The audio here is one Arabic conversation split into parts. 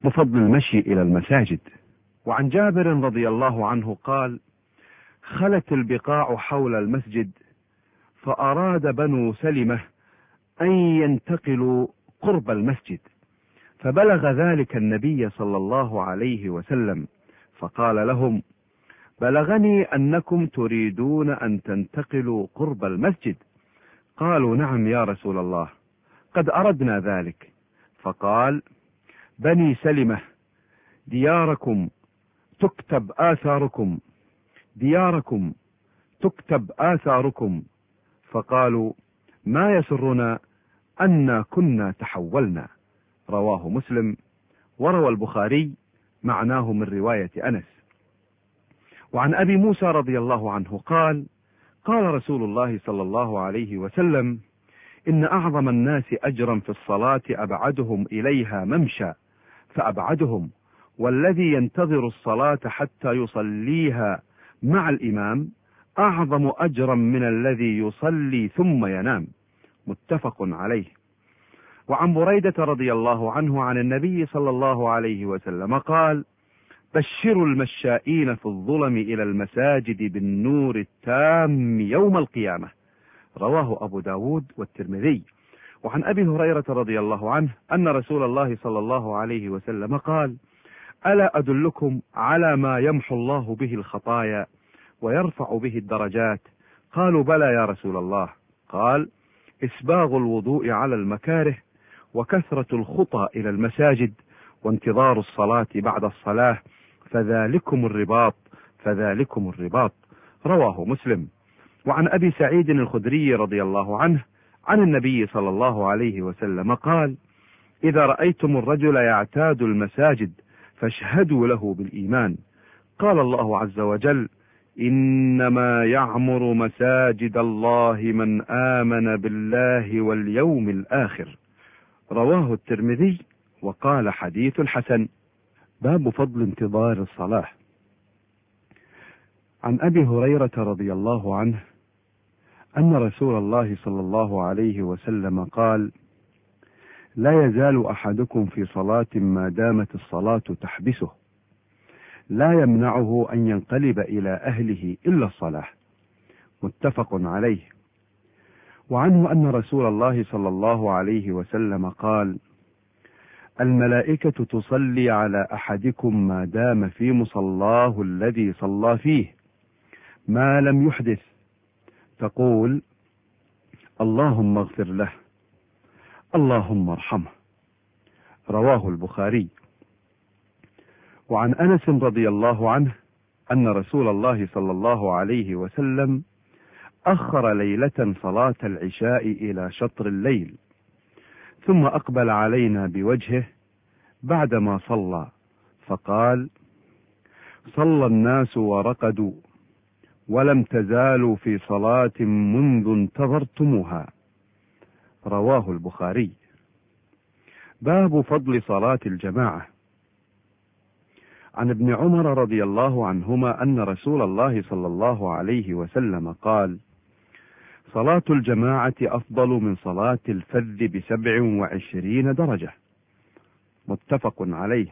بفضل المشي إلى المساجد. وعن جابر رضي الله عنه قال: خلت البقاع حول المسجد، فأراد بنو سلمة أن ينتقلوا قرب المسجد، فبلغ ذلك النبي صلى الله عليه وسلم، فقال لهم: بلغني أنكم تريدون أن تنتقلوا قرب المسجد. قالوا: نعم يا رسول الله، قد أردنا ذلك. فقال: بني سلمة، دياركم تكتب آثاركم، دياركم تكتب آثاركم. فقالوا: ما يسرنا أن كنا تحولنا. رواه مسلم. وروى البخاري معناه من رواية أنس. وعن أبي موسى رضي الله عنه قال: قال رسول الله صلى الله عليه وسلم: إن أعظم الناس أجرا في الصلاة أبعدهم إليها ممشى فأبعدهم، والذي ينتظر الصلاة حتى يصليها مع الإمام أعظم أجرا من الذي يصلي ثم ينام. متفق عليه. وعن بريدة رضي الله عنه عن النبي صلى الله عليه وسلم قال: بشروا المشائين في الظلم إلى المساجد بالنور التام يوم القيامة. رواه أبو داود والترمذي. وعن أبي هريرة رضي الله عنه أن رسول الله صلى الله عليه وسلم قال: ألا أدلكم على ما يمحو الله به الخطايا ويرفع به الدرجات؟ قالوا: بلى يا رسول الله. قال: إسباغ الوضوء على المكاره، وكثرة الخطى إلى المساجد، وانتظار الصلاة بعد الصلاة، فذلكم الرباط، فذلكم الرباط. رواه مسلم. وعن أبي سعيد الخدري رضي الله عنه عن النبي صلى الله عليه وسلم قال: إذا رأيتم الرجل يعتاد المساجد فاشهدوا له بالإيمان. قال الله عز وجل: إنما يعمر مساجد الله من آمن بالله واليوم الآخر. رواه الترمذي وقال: حديث حسن. باب فضل انتظار الصلاة. عن أبي هريرة رضي الله عنه أن رسول الله صلى الله عليه وسلم قال: لا يزال أحدكم في صلاة ما دامت الصلاة تحبسه، لا يمنعه أن ينقلب إلى أهله إلا الصلاة. متفق عليه. وعنه أن رسول الله صلى الله عليه وسلم قال: الملائكة تصلي على أحدكم ما دام في مصلاه الذي صلى فيه ما لم يحدث، تقول: اللهم اغفر له، اللهم ارحمه. رواه البخاري. وعن أنس رضي الله عنه أن رسول الله صلى الله عليه وسلم أخر ليلة صلاة العشاء إلى شطر الليل، ثم أقبل علينا بوجهه بعدما صلى، فقال: صلى الناس ورقدوا، ولم تزالوا في صلاة منذ انتظرتموها. رواه البخاري. باب فضل صلاة الجماعة. عن ابن عمر رضي الله عنهما أن رسول الله صلى الله عليه وسلم قال: صلاة الجماعة أفضل من صلاة الفذ ب27 درجة. متفق عليه.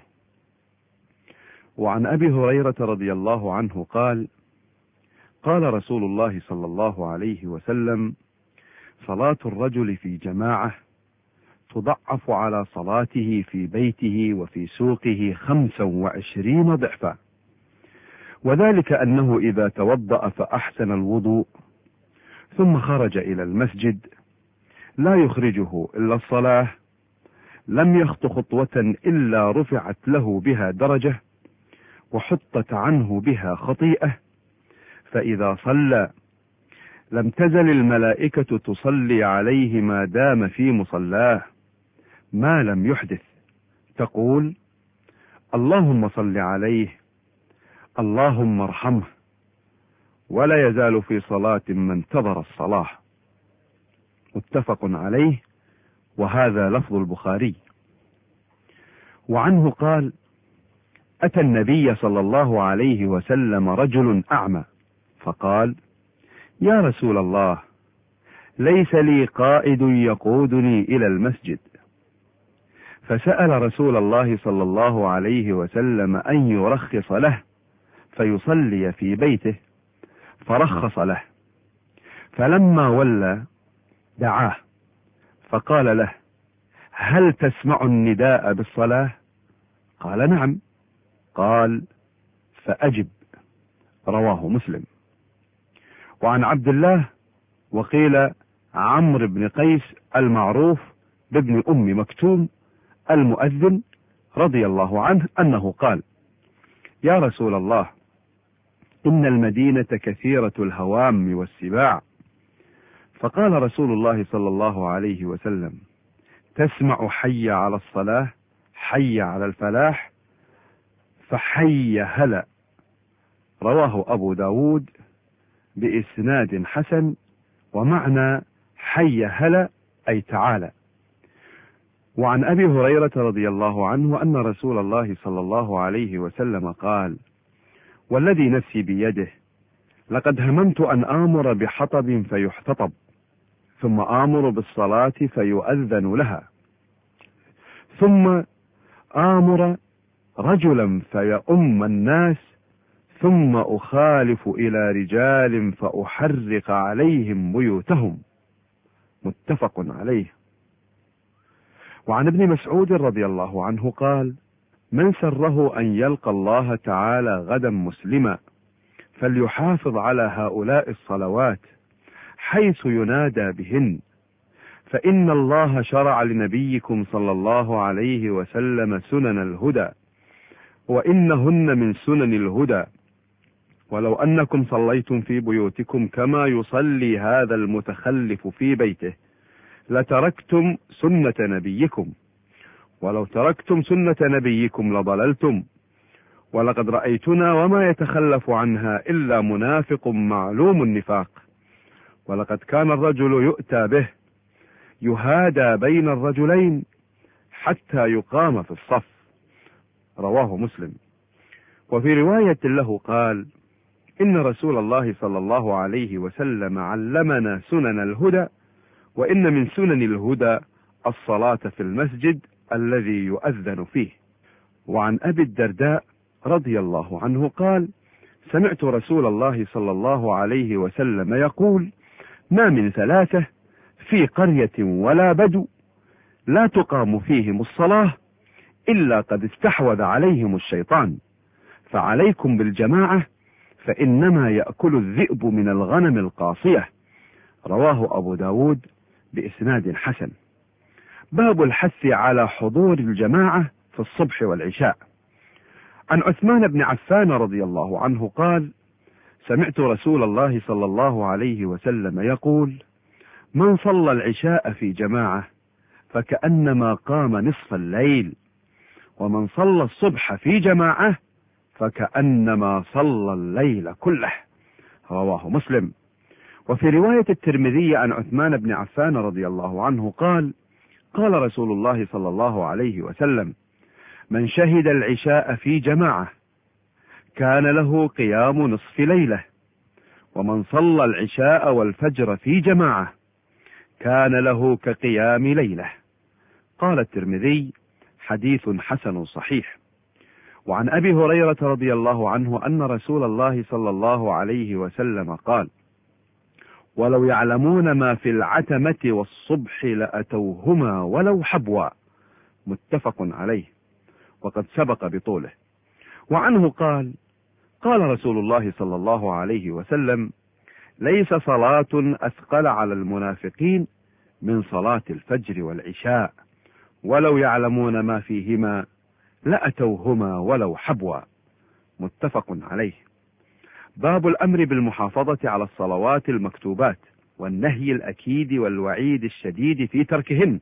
وعن أبي هريرة رضي الله عنه قال: قال رسول الله صلى الله عليه وسلم: صلاة الرجل في جماعة تضعف على صلاته في بيته وفي سوقه 25 ضعفا، وذلك أنه إذا توضأ فأحسن الوضوء ثم خرج إلى المسجد لا يخرجه إلا الصلاة، لم يخط خطوة إلا رفعت له بها درجة وحطت عنه بها خطيئة، فإذا صلى لم تزل الملائكة تصلي عليه ما دام في مصلاه ما لم يحدث، تقول: اللهم صل عليه، اللهم ارحمه، ولا يزال في صلاة ما انتظر الصلاة. متفق عليه، وهذا لفظ البخاري. وعنه قال: أتى النبي صلى الله عليه وسلم رجل أعمى فقال: يا رسول الله، ليس لي قائد يقودني إلى المسجد، فسأل رسول الله صلى الله عليه وسلم أن يرخص له فيصلي في بيته، فرخص له. فلما ولى دعاه فقال له: هل تسمع النداء بالصلاة؟ قال: نعم. قال: فأجب. رواه مسلم. وعن عبد الله وقيل عمرو بن قيس المعروف بابن أم مكتوم المؤذن رضي الله عنه أنه قال: يا رسول الله، إن المدينة كثيرة الهوام والسباع. فقال رسول الله صلى الله عليه وسلم: تسمع حي على الصلاة، حي على الفلاح، فحي هلا. رواه أبو داود بإسناد حسن، ومعنى حي هلا أي تعالى. وعن أبي هريرة رضي الله عنه أن رسول الله صلى الله عليه وسلم قال: والذي نفسي بيده، لقد هممت أن آمر بحطب فيحتطب، ثم آمر بالصلاة فيؤذن لها، ثم آمر رجلا فيؤم الناس، ثم أخالف إلى رجال فأحرق عليهم بيوتهم. متفق عليه. وعن ابن مسعود رضي الله عنه قال: من سره أن يلقى الله تعالى غدا مسلما فليحافظ على هؤلاء الصلوات حيث ينادى بهن، فإن الله شرع لنبيكم صلى الله عليه وسلم سنن الهدى، وإنهن من سنن الهدى، ولو أنكم صليتم في بيوتكم كما يصلي هذا المتخلف في بيته لتركتم سنة نبيكم، ولو تركتم سنة نبيكم لضللتم، ولقد رأيتنا وما يتخلف عنها إلا منافق معلوم النفاق، ولقد كان الرجل يؤتى به يهادى بين الرجلين حتى يقام في الصف. رواه مسلم. وفي رواية له قال: إن رسول الله صلى الله عليه وسلم علمنا سنن الهدى، وإن من سنن الهدى الصلاة في المسجد الذي يؤذن فيه. وعن أبي الدرداء رضي الله عنه قال: سمعت رسول الله صلى الله عليه وسلم يقول: ما من ثلاثة في قرية ولا بدو لا تقام فيهم الصلاة إلا قد استحوذ عليهم الشيطان، فعليكم بالجماعة فإنما يأكل الذئب من الغنم القاصية. رواه أبو داود بإسناد حسن. باب الحث على حضور الجماعة في الصبح والعشاء. عن عثمان بن عفان رضي الله عنه قال: سمعت رسول الله صلى الله عليه وسلم يقول: من صلى العشاء في جماعة فكأنما قام نصف الليل، ومن صلى الصبح في جماعة فكأنما صلى الليل كله. رواه مسلم. وفي رواية الترمذي عن عثمان بن عفان رضي الله عنه قال: قال رسول الله صلى الله عليه وسلم: من شهد العشاء في جماعة كان له قيام نصف ليلة، ومن صلى العشاء والفجر في جماعة كان له كقيام ليلة. قال الترمذي: حديث حسن صحيح. وعن أبي هريرة رضي الله عنه أن رسول الله صلى الله عليه وسلم قال: ولو يعلمون ما في العتمة والصبح لأتوهما ولو حبوا. متفق عليه، وقد سبق بطوله. وعنه قال: قال رسول الله صلى الله عليه وسلم: ليس صلاة أثقل على المنافقين من صلاة الفجر والعشاء، ولو يعلمون ما فيهما لأتوهما ولو حبوا. متفق عليه. باب الأمر بالمحافظة على الصلوات المكتوبات، والنهي الأكيد والوعيد الشديد في تركهن.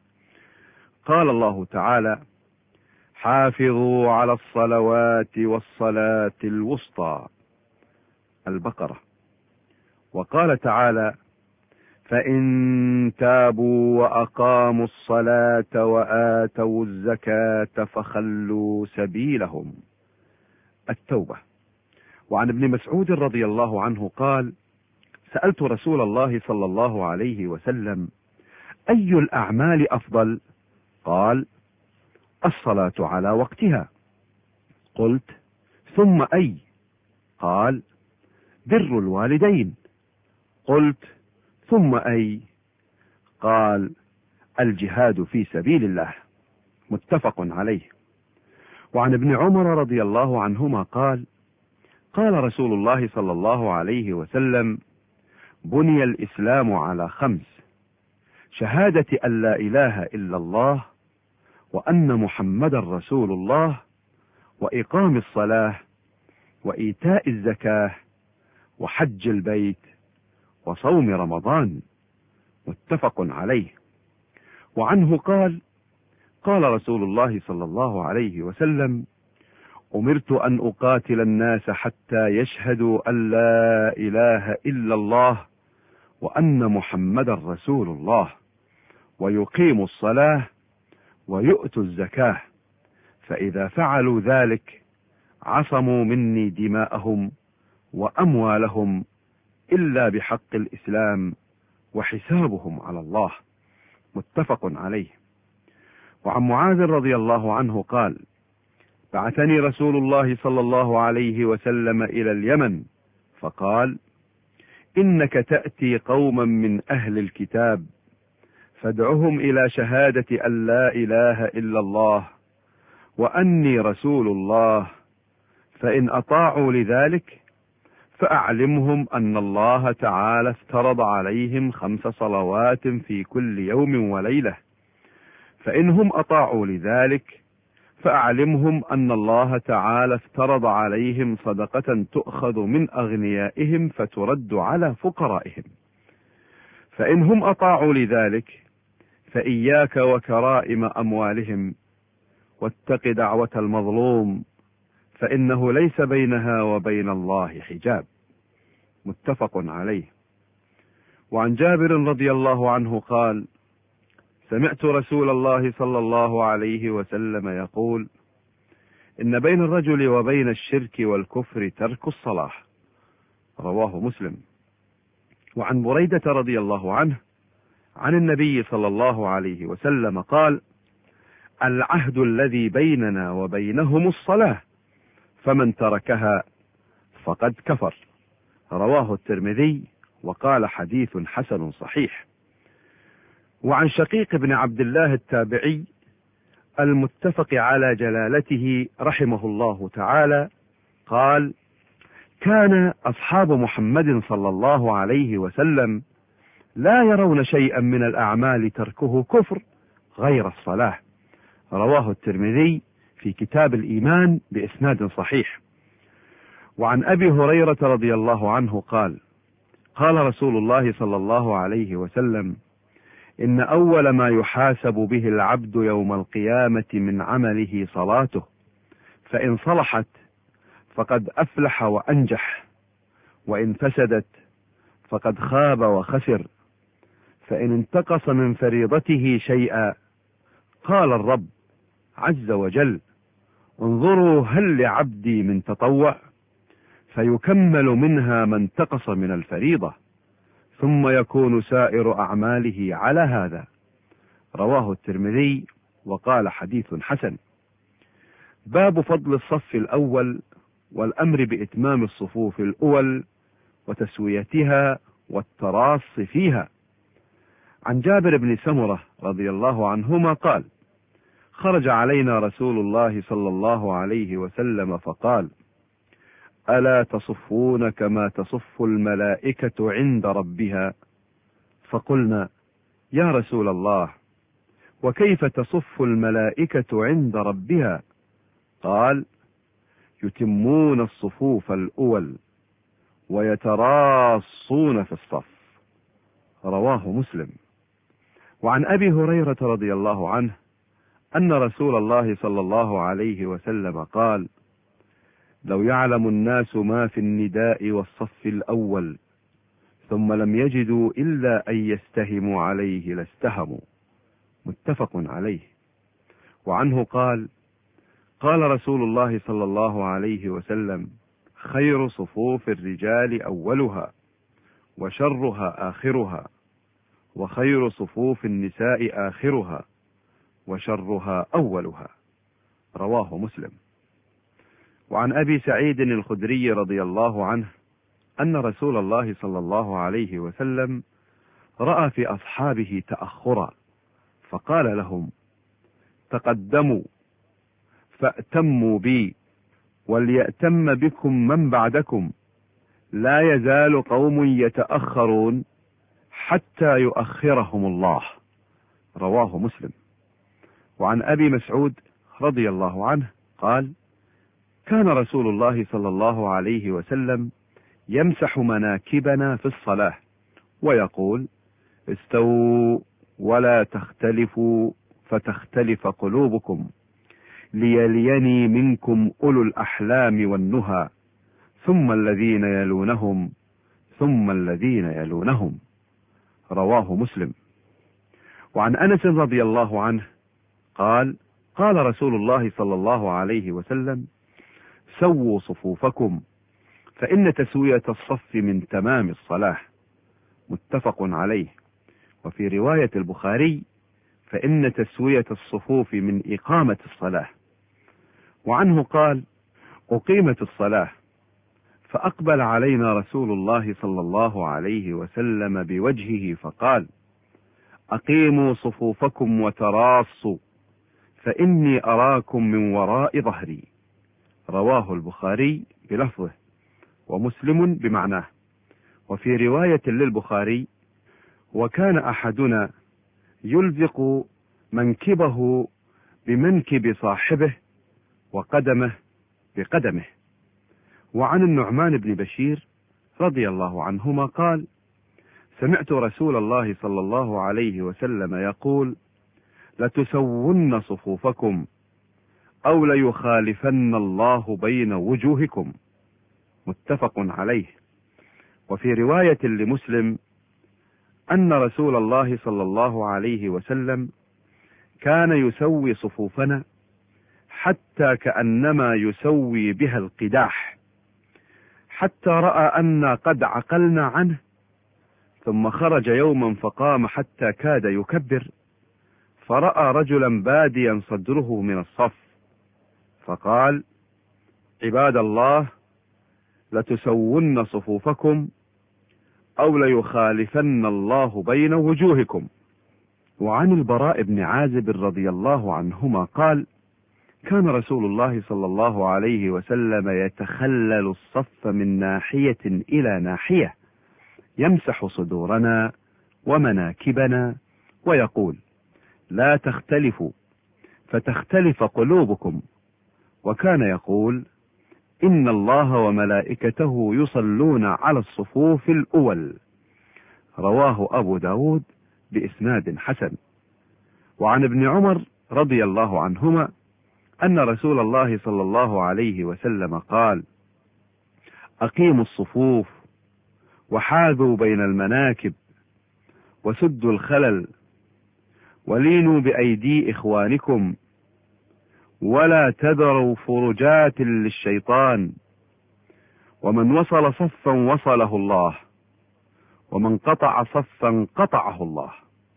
قال الله تعالى: حافظوا على الصلوات والصلاة الوسطى. البقرة. وقال تعالى: فإن تابوا وأقاموا الصلاة وآتوا الزكاة فخلوا سبيلهم. التوبة. وعن ابن مسعود رضي الله عنه قال: سألت رسول الله صلى الله عليه وسلم: أي الأعمال أفضل؟ قال: الصلاة على وقتها. قلت: ثم أي؟ قال: بر الوالدين. قلت: ثم أي؟ قال: الجهاد في سبيل الله. متفق عليه. وعن ابن عمر رضي الله عنهما قال: قال رسول الله صلى الله عليه وسلم: بني الإسلام على 5: شهادة أن لا إله إلا الله، وأن محمدا رسول الله، وإقام الصلاة، وإيتاء الزكاة، وحج البيت، وصوم رمضان. متفق عليه. وعنه قال: قال رسول الله صلى الله عليه وسلم: أمرت أن أقاتل الناس حتى يشهدوا أن لا إله إلا الله وأن محمدا رسول الله، ويقيموا الصلاة، ويؤتوا الزكاة، فإذا فعلوا ذلك عصموا مني دماءهم وأموالهم إلا بحق الإسلام، وحسابهم على الله. متفق عليه. وعن معاذ رضي الله عنه قال: بعثني رسول الله صلى الله عليه وسلم إلى اليمن، فقال: إنك تأتي قوما من أهل الكتاب، فادعهم إلى شهادة أن لا إله إلا الله وأني رسول الله، فإن أطاعوا لذلك فأعلمهم أن الله تعالى افترض عليهم 5 صلوات في كل يوم وليلة، فإنهم أطاعوا لذلك فأعلمهم أن الله تعالى افترض عليهم صدقة تؤخذ من أغنيائهم فترد على فقرائهم، فإنهم أطاعوا لذلك فإياك وكرائم أموالهم، واتق دعوة المظلوم، فإنه ليس بينها وبين الله حجاب. متفق عليه. وعن جابر رضي الله عنه قال: سمعت رسول الله صلى الله عليه وسلم يقول: إن بين الرجل وبين الشرك والكفر ترك الصلاة. رواه مسلم. وعن بريدة رضي الله عنه عن النبي صلى الله عليه وسلم قال: العهد الذي بيننا وبينهم الصلاة، فمن تركها فقد كفر. رواه الترمذي وقال: حديث حسن صحيح. وعن شقيق بن عبد الله التابعي المتفق على جلالته رحمه الله تعالى قال: كان أصحاب محمد صلى الله عليه وسلم لا يرون شيئا من الأعمال تركه كفر غير الصلاة. رواه الترمذي في كتاب الإيمان بإسناد صحيح. وعن أبي هريرة رضي الله عنه قال: قال رسول الله صلى الله عليه وسلم: إن أول ما يحاسب به العبد يوم القيامة من عمله صلاته، فإن صلحت فقد أفلح وأنجح، وإن فسدت فقد خاب وخسر. فإن انتقص من فريضته شيئا قال الرب عز وجل: انظروا هل لعبدي من تطوع، فيكمل منها ما انتقص من الفريضة، ثم يكون سائر أعماله على هذا. رواه الترمذي وقال: حديث حسن. باب فضل الصف الأول والأمر بإتمام الصفوف الأول وتسويتها والتراص فيها. عن جابر بن سمرة رضي الله عنهما قال: خرج علينا رسول الله صلى الله عليه وسلم فقال: ألا تصفون كما تصف الملائكة عند ربها؟ فقلنا: يا رسول الله، وكيف تصف الملائكة عند ربها؟ قال: يتمون الصفوف الأول ويتراصون في الصف. رواه مسلم. وعن أبي هريرة رضي الله عنه أن رسول الله صلى الله عليه وسلم قال: لو يعلم الناس ما في النداء والصف الأول ثم لم يجدوا إلا أن يستهموا عليه لاستهموا. متفق عليه. وعنه قال: قال رسول الله صلى الله عليه وسلم: خير صفوف الرجال أولها، وشرها آخرها، وخير صفوف النساء آخرها، وشرها أولها. رواه مسلم. وعن أبي سعيد الخدري رضي الله عنه أن رسول الله صلى الله عليه وسلم رأى في أصحابه تأخرا فقال لهم: تقدموا فأتموا بي وليأتم بكم من بعدكم، لا يزال قوم يتأخرون حتى يؤخرهم الله. رواه مسلم. وعن أبي مسعود رضي الله عنه قال: كان رسول الله صلى الله عليه وسلم يمسح مناكبنا في الصلاة ويقول: استووا ولا تختلفوا فتختلف قلوبكم، ليليني منكم أولو الأحلام والنهى، ثم الذين يلونهم ثم الذين يلونهم. رواه مسلم. وعن أنس رضي الله عنه قال: قال رسول الله صلى الله عليه وسلم: سووا صفوفكم فإن تسوية الصف من تمام الصلاة. متفق عليه. وفي رواية البخاري: فإن تسوية الصفوف من إقامة الصلاة. وعنه قال: أقيمت الصلاة فأقبل علينا رسول الله صلى الله عليه وسلم بوجهه فقال: أقيموا صفوفكم وتراصوا فإني أراكم من وراء ظهري. رواه البخاري بلفظه ومسلم بمعناه. وفي رواية للبخاري: وكان أحدنا يلزق منكبه بمنكب صاحبه وقدمه بقدمه. وعن النعمان بن بشير رضي الله عنهما قال: سمعت رسول الله صلى الله عليه وسلم يقول: لتسون صفوفكم أو ليخالفن الله بين وجوهكم. متفق عليه. وفي رواية لمسلم أن رسول الله صلى الله عليه وسلم كان يسوي صفوفنا حتى كأنما يسوي بها القداح، حتى رأى أن قد عقلنا عنه، ثم خرج يوما فقام حتى كاد يكبر، فرأى رجلا باديا صدره من الصف، فقال: عباد الله، لتسون صفوفكم أو ليخالفن الله بين وجوهكم. وعن البراء بن عازب رضي الله عنهما قال: كان رسول الله صلى الله عليه وسلم يتخلل الصف من ناحية إلى ناحية، يمسح صدورنا ومناكبنا ويقول: لا تختلفوا فتختلف قلوبكم. وكان يقول: إن الله وملائكته يصلون على الصفوف الأول. رواه أبو داود بإسناد حسن. وعن ابن عمر رضي الله عنهما أن رسول الله صلى الله عليه وسلم قال: أقيموا الصفوف وحاذوا بين المناكب وسدوا الخلل ولينوا بأيدي إخوانكم ولا تذروا فرجات للشيطان، ومن وصل صفا وصله الله، ومن قطع صفا قطعه الله.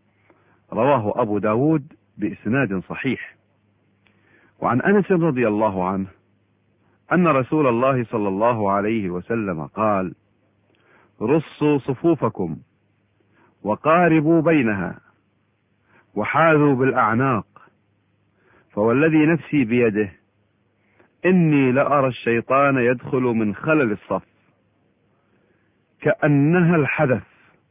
رواه أبو داود بإسناد صحيح. وعن أنس رضي الله عنه أن رسول الله صلى الله عليه وسلم قال: رصوا صفوفكم وقاربوا بينها وحاذوا بالأعناق، فوالذي نفسي بيده إني لأرى الشيطان يدخل من خلل الصف كأنها الحدث.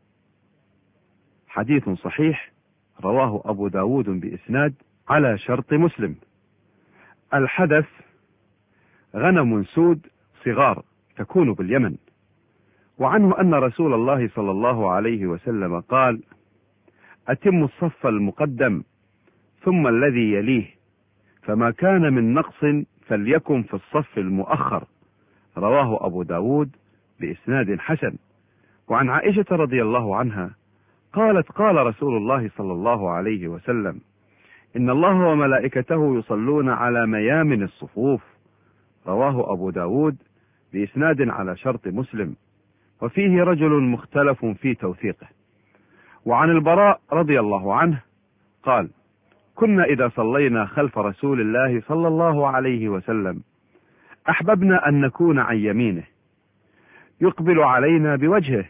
حديث صحيح رواه أبو داود بإسناد على شرط مسلم. الحدث غنم سود صغار تكون باليمن. وعنه أن رسول الله صلى الله عليه وسلم قال: أتموا الصف المقدم ثم الذي يليه، فما كان من نقص فليكن في الصف المؤخر. رواه أبو داود بإسناد حسن. وعن عائشة رضي الله عنها قالت: قال رسول الله صلى الله عليه وسلم: إن الله وملائكته يصلون على ميامن الصفوف. رواه أبو داود بإسناد على شرط مسلم، وفيه رجل مختلف في توثيقه. وعن البراء رضي الله عنه قال: كنا إذا صلينا خلف رسول الله صلى الله عليه وسلم أحببنا أن نكون عن يمينه يقبل علينا بوجهه،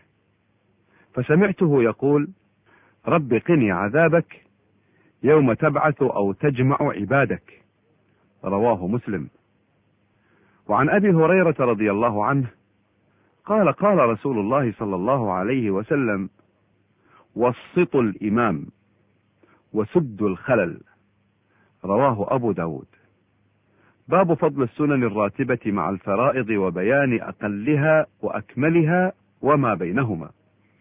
فسمعته يقول: رب قني عذابك يوم تبعث أو تجمع عبادك. رواه مسلم. وعن أبي هريرة رضي الله عنه قال: قال رسول الله صلى الله عليه وسلم: وسطوا الإمام وسدوا الخلل. رواه أبو داود. باب فضل السنن الراتبة مع الفرائض وبيان أقلها وأكملها وما بينهما.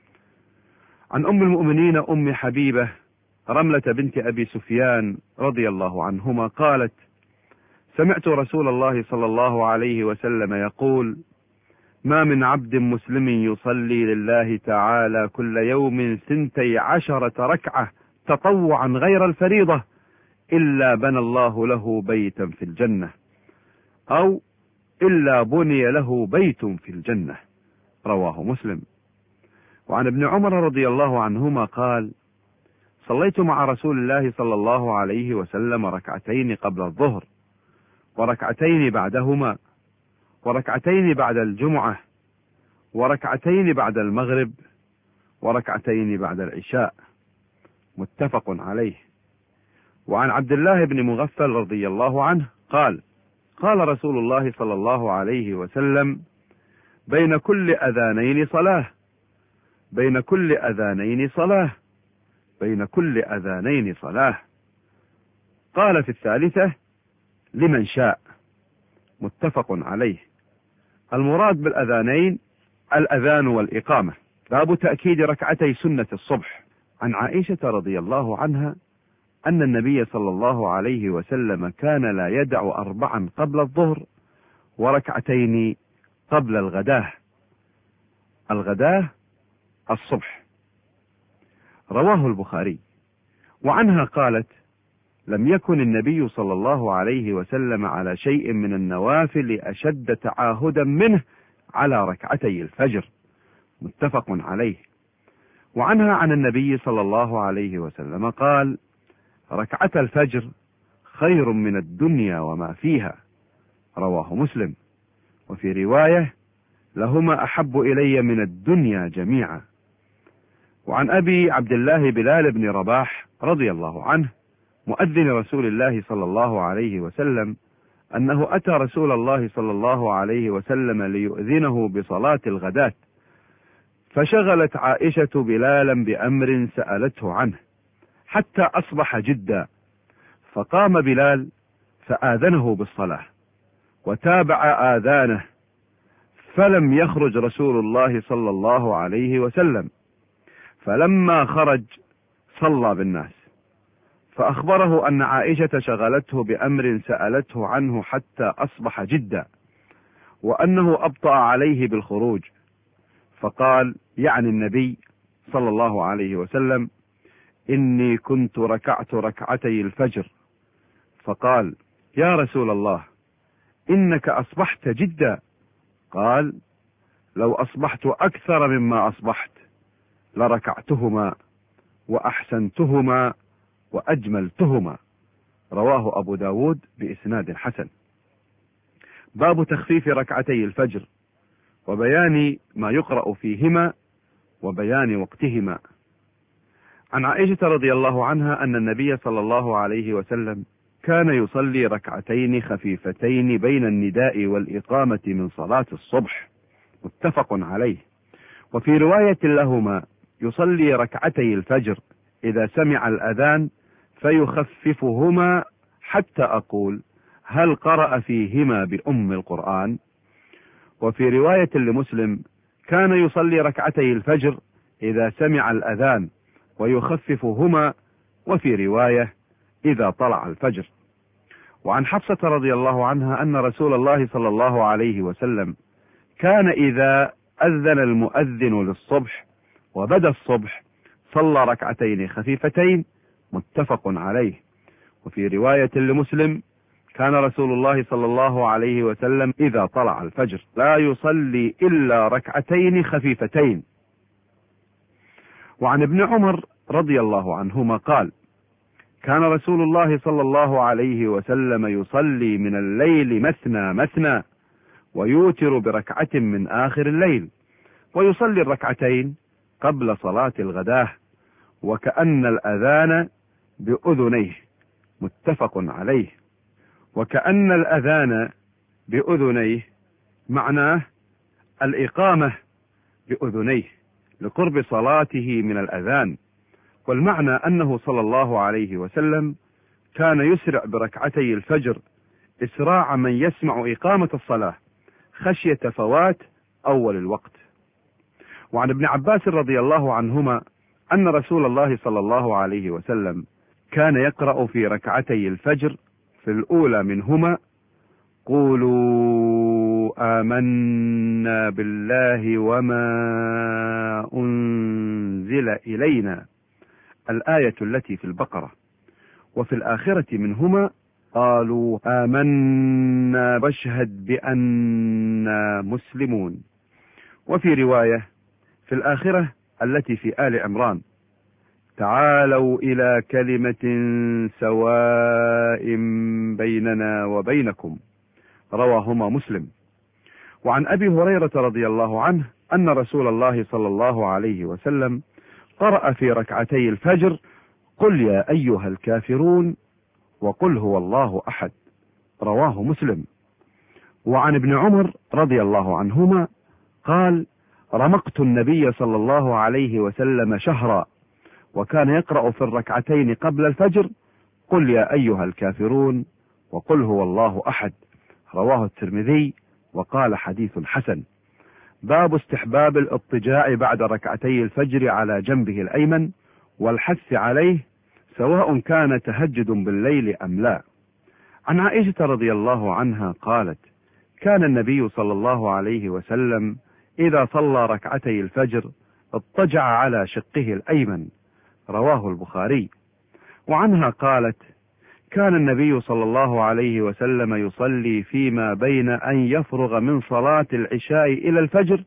عن أم المؤمنين أم حبيبة رملة بنت أبي سفيان رضي الله عنهما قالت: سمعت رسول الله صلى الله عليه وسلم يقول: ما من عبد مسلم يصلي لله تعالى كل يوم 12 ركعة تطوعا غير الفريضة إلا بنى الله له بيتا في الجنة، أو إلا بني له بيت في الجنة. رواه مسلم. وعن ابن عمر رضي الله عنهما قال: صليت مع رسول الله صلى الله عليه وسلم ركعتين قبل الظهر، وركعتين بعدهما، وركعتين بعد الجمعة، وركعتين بعد المغرب، وركعتين بعد العشاء. متفق عليه. وعن عبد الله بن مغفل رضي الله عنه قال: قال رسول الله صلى الله عليه وسلم: بين كل أذانين صلاة، بين كل أذانين صلاة، بين كل أذانين صلاة. قال في الثالثة: لمن شاء. متفق عليه. المراد بالأذانين الأذان والإقامة. باب تأكيد ركعتي سنة الصبح. عن عائشة رضي الله عنها أن النبي صلى الله عليه وسلم كان لا يدع 4 قبل الظهر وركعتين قبل الغداة. الغداة الصبح. رواه البخاري. وعنها قالت: لم يكن النبي صلى الله عليه وسلم على شيء من النوافل أشد تعاهدا منه على ركعتي الفجر. متفق عليه. وعنها عن النبي صلى الله عليه وسلم قال: ركعة الفجر خير من الدنيا وما فيها. رواه مسلم. وفي رواية: لهما أحب إلي من الدنيا جميعا. وعن أبي عبد الله بلال بن رباح رضي الله عنه مؤذن رسول الله صلى الله عليه وسلم أنه أتى رسول الله صلى الله عليه وسلم ليؤذنه بصلاة الغداة، فشغلت عائشة بلالا بأمر سألته عنه حتى أصبح جدا، فقام بلال فآذنه بالصلاة وتابع آذانه، فلم يخرج رسول الله صلى الله عليه وسلم، فلما خرج صلى بالناس، فأخبره أن عائشة شغلته بأمر سألته عنه حتى أصبح جدا، وأنه أبطأ عليه بالخروج، فقال يعني النبي صلى الله عليه وسلم: إني كنت ركعت ركعتي الفجر. فقال: يا رسول الله إنك أصبحت جدا. قال: لو أصبحت أكثر مما أصبحت لركعتهما وأحسنتهما وأجملتهما. رواه أبو داود بإسناد حسن. باب تخفيف ركعتي الفجر وبيان ما يقرأ فيهما وبيان وقتهما. عن عائشة رضي الله عنها أن النبي صلى الله عليه وسلم كان يصلي ركعتين خفيفتين بين النداء والإقامة من صلاة الصبح. متفق عليه. وفي رواية لهما: يصلي ركعتي الفجر إذا سمع الأذان فيخففهما حتى أقول: هل قرأ فيهما بأم القرآن؟ وفي رواية لمسلم: كان يصلي ركعتي الفجر إذا سمع الأذان ويخففهما، وفي رواية: إذا طلع الفجر. وعن حفصة رضي الله عنها أن رسول الله صلى الله عليه وسلم كان إذا أذن المؤذن للصبح وبدا الصبح صلى ركعتين خفيفتين. متفق عليه. وفي رواية لمسلم: كان رسول الله صلى الله عليه وسلم إذا طلع الفجر لا يصلي إلا ركعتين خفيفتين. وعن ابن عمر رضي الله عنهما قال: كان رسول الله صلى الله عليه وسلم يصلي من الليل مثنى مثنى، ويوتر بركعة من آخر الليل، ويصلي الركعتين قبل صلاة الغداة، وكأن الأذان بأذنيه، متفق عليه. وكأن الأذان بأذنيه معناه الإقامة بأذنيه لقرب صلاته من الأذان، والمعنى أنه صلى الله عليه وسلم كان يسرع بركعتي الفجر إسراع من يسمع إقامة الصلاة خشية فوات أول الوقت. وعن ابن عباس رضي الله عنهما أن رسول الله صلى الله عليه وسلم كان يقرأ في ركعتي الفجر في الأولى منهما: قولوا آمنا بالله وما أنزل إلينا، الآية التي في البقرة. وفي الآخرة منهما: قالوا آمنا واشهد بأننا مسلمون. وفي رواية في الآخرة التي في آل عمران: تعالوا إلى كلمة سواء بيننا وبينكم، رواهما مسلم. وعن أبي هريرة رضي الله عنه أن رسول الله صلى الله عليه وسلم قرأ في ركعتي الفجر: قل يا أيها الكافرون، وقل هو الله أحد، رواه مسلم. وعن ابن عمر رضي الله عنهما قال: رمقت النبي صلى الله عليه وسلم شهرا، وكان يقرأ في الركعتين قبل الفجر: قل يا أيها الكافرون، وقل هو الله أحد، رواه الترمذي وقال حديث حسن. باب استحباب الاضطجاع بعد ركعتي الفجر على جنبه الأيمن والحث عليه سواء كان تهجد بالليل أم لا. عن عائشة رضي الله عنها قالت: كان النبي صلى الله عليه وسلم إذا صلى ركعتي الفجر اضطجع على شقه الأيمن، رواه البخاري. وعنها قالت: كان النبي صلى الله عليه وسلم يصلي فيما بين أن يفرغ من صلاة العشاء إلى الفجر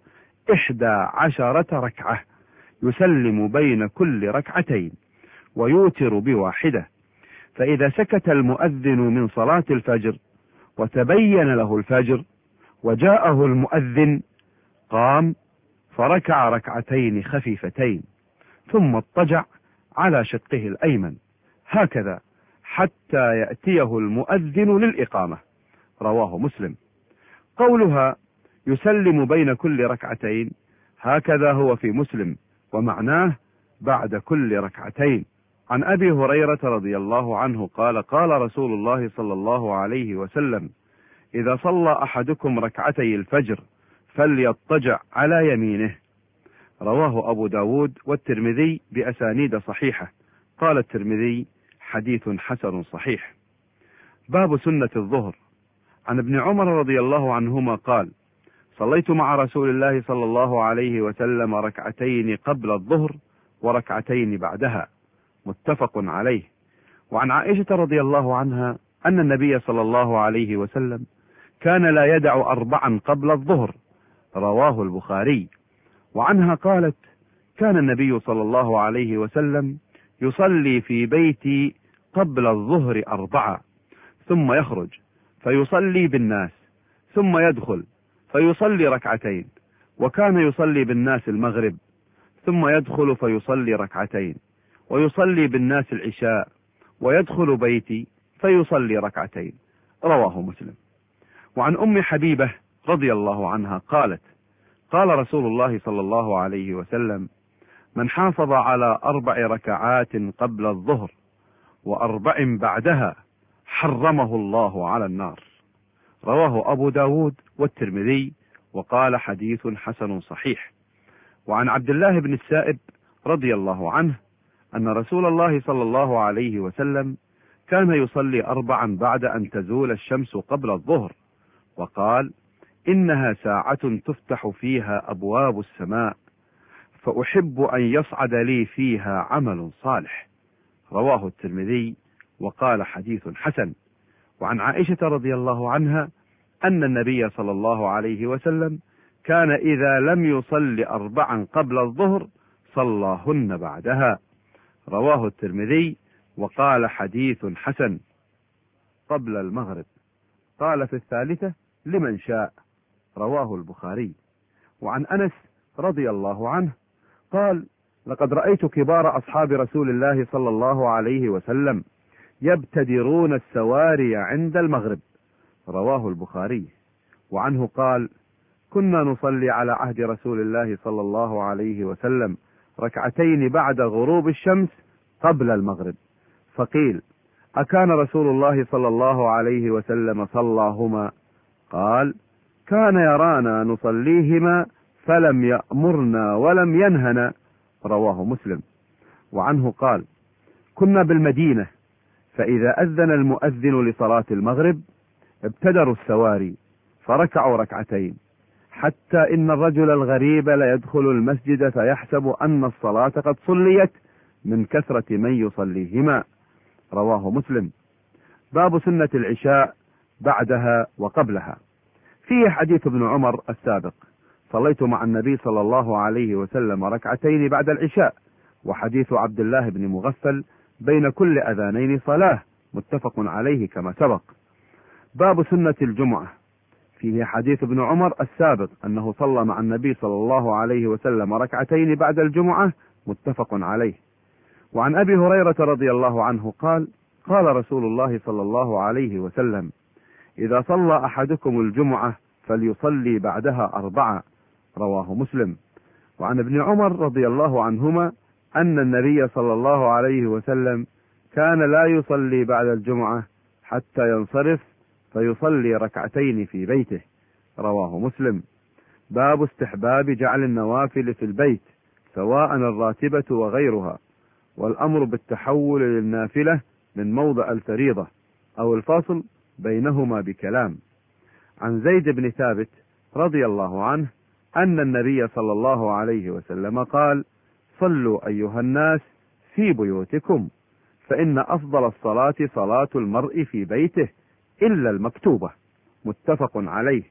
11 ركعة، يسلم بين كل ركعتين ويوتر بواحدة، فإذا سكت المؤذن من صلاة الفجر وتبين له الفجر وجاءه المؤذن قام فركع ركعتين خفيفتين، ثم اضطجع على شقه الأيمن هكذا حتى يأتيه المؤذن للإقامة، رواه مسلم. قولها يسلم بين كل ركعتين هكذا هو في مسلم، ومعناه بعد كل ركعتين. عن أبي هريرة رضي الله عنه قال: قال رسول الله صلى الله عليه وسلم: إذا صلى أحدكم ركعتي الفجر فليضطجع على يمينه، رواه أبو داود والترمذي بأسانيد صحيحة. قال الترمذي: حديث حسن صحيح. باب سنة الظهر. عن ابن عمر رضي الله عنهما قال: صليت مع رسول الله صلى الله عليه وسلم ركعتين قبل الظهر وركعتين بعدها، متفق عليه. وعن عائشة رضي الله عنها أن النبي صلى الله عليه وسلم كان لا يدع 4 قبل الظهر، رواه البخاري. وعنها قالت: كان النبي صلى الله عليه وسلم يصلي في بيتي قبل الظهر 4، ثم يخرج فيصلي بالناس، ثم يدخل فيصلي ركعتين، وكان يصلي بالناس المغرب، ثم يدخل فيصلي ركعتين، ويصلي بالناس العشاء، ويدخل بيتي فيصلي ركعتين، رواه مسلم. وعن أم حبيبة رضي الله عنها قالت: قال رسول الله صلى الله عليه وسلم: من حافظ على 4 ركعات قبل الظهر و4 بعدها حرمه الله على النار، رواه أبو داود والترمذي وقال حديث حسن صحيح. وعن عبد الله بن السائب رضي الله عنه أن رسول الله صلى الله عليه وسلم كان يصلي 4 بعد أن تزول الشمس قبل الظهر، وقال: إنها ساعة تفتح فيها أبواب السماء، فأحب أن يصعد لي فيها عمل صالح، رواه الترمذي وقال حديث حسن. وعن عائشة رضي الله عنها أن النبي صلى الله عليه وسلم كان إذا لم يصل 4 قبل الظهر صلاهن بعدها، رواه الترمذي وقال حديث حسن قبل المغرب. قال في الثالثة لمن شاء. رواه البخاري. وعن أنس رضي الله عنه قال لقد رأيت كبار أصحاب رسول الله صلى الله عليه وسلم يبتدرون السواري عند المغرب. رواه البخاري. وعنه قال كنا نصلي على عهد رسول الله صلى الله عليه وسلم ركعتين بعد غروب الشمس قبل المغرب، فقيل أكان رسول الله صلى الله عليه وسلم صلاهما؟ قال كان يرانا نصليهما فلم يأمرنا ولم ينهنا. رواه مسلم. وعنه قال كنا بالمدينة فإذا أذن المؤذن لصلاة المغرب ابتدروا السواري فركعوا ركعتين، حتى إن الرجل الغريب ليدخل المسجد فيحسب أن الصلاة قد صليت من كثرة من يصليهما. رواه مسلم. باب سنة العشاء بعدها وقبلها. فيه حديث ابن عمر السابق صليت مع النبي صلى الله عليه وسلم ركعتين بعد العشاء، وحديث عبد الله بن مغفل بين كل أذانين صلاة، متفق عليه كما سبق. باب سنة الجمعة. فيه حديث ابن عمر السابق أنه صلى مع النبي صلى الله عليه وسلم ركعتين بعد الجمعة، متفق عليه. وعن أبي هريرة رضي الله عنه قال قال رسول الله صلى الله عليه وسلم إذا صلى أحدكم الجمعة فليصلي بعدها 4. رواه مسلم. وعن ابن عمر رضي الله عنهما أن النبي صلى الله عليه وسلم كان لا يصلي بعد الجمعة حتى ينصرف فيصلي ركعتين في بيته. رواه مسلم. باب استحباب جعل النوافل في البيت سواء الراتبة وغيرها، والأمر بالتحول للنافلة من موضع الفريضة أو الفاصل بينهما بكلام. عن زيد بن ثابت رضي الله عنه أن النبي صلى الله عليه وسلم قال صلوا أيها الناس في بيوتكم، فإن أفضل الصلاة صلاة المرء في بيته إلا المكتوبة، متفق عليه.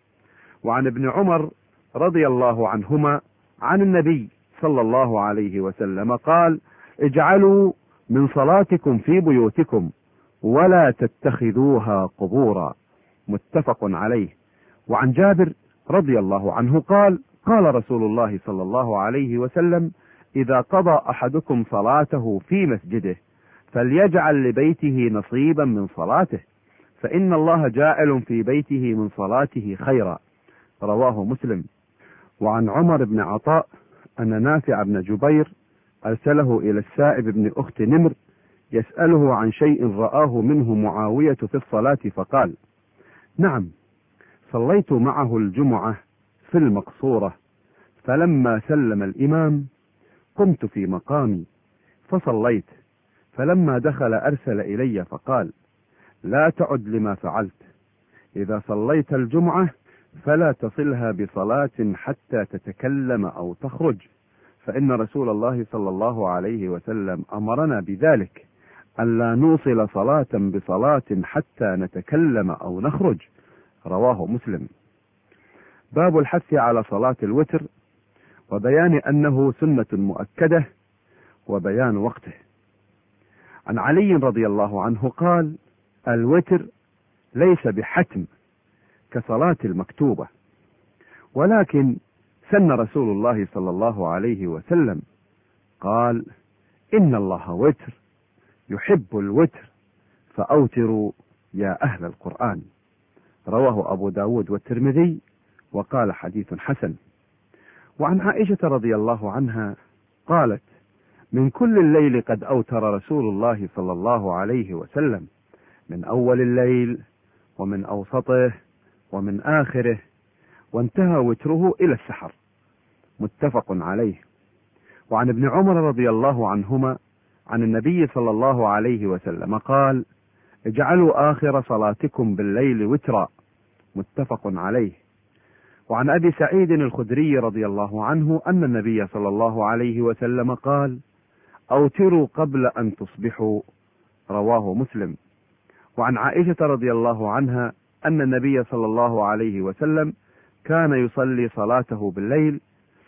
وعن ابن عمر رضي الله عنهما عن النبي صلى الله عليه وسلم قال اجعلوا من صلاتكم في بيوتكم ولا تتخذوها قبورا، متفق عليه. وعن جابر رضي الله عنه قال قال رسول الله صلى الله عليه وسلم إذا قضى أحدكم صلاته في مسجده فليجعل لبيته نصيبا من صلاته، فإن الله جاعل في بيته من صلاته خيرا. رواه مسلم. وعن عمر بن عطاء أن نافع بن جبير أرسله إلى السائب بن أخت نمر يسأله عن شيء رآه منه معاوية في الصلاة، فقال نعم صليت معه الجمعة في المقصورة، فلما سلم الإمام قمت في مقامي فصليت، فلما دخل أرسل إلي فقال لا تعد لما فعلت، إذا صليت الجمعة فلا تصلها بصلاة حتى تتكلم أو تخرج، فإن رسول الله صلى الله عليه وسلم أمرنا بذلك، ألا نوصل صلاة بصلاة حتى نتكلم أو نخرج. رواه مسلم. باب الحث على صلاة الوتر وبيان أنه سنة مؤكدة وبيان وقته. عن علي رضي الله عنه قال الوتر ليس بحتم كصلاة المكتوبة، ولكن سن رسول الله صلى الله عليه وسلم قال إن الله وتر يحب الوتر فأوتروا يا أهل القرآن. رواه أبو داود والترمذي وقال حديث حسن. وعن عائشة رضي الله عنها قالت من كل الليل قد أوتر رسول الله صلى الله عليه وسلم، من أول الليل ومن أوسطه ومن آخره، وانتهى وتره إلى السحر، متفق عليه. وعن ابن عمر رضي الله عنهما عن النبي صلى الله عليه وسلم قال اجعلوا آخر صلاتكم بالليل وترا، متفق عليه. وعن أبي سعيد الخدري رضي الله عنه أن النبي صلى الله عليه وسلم قال أوتروا قبل أن تصبحوا، رواه مسلم. وعن عائشة رضي الله عنها أن النبي صلى الله عليه وسلم كان يصلي صلاته بالليل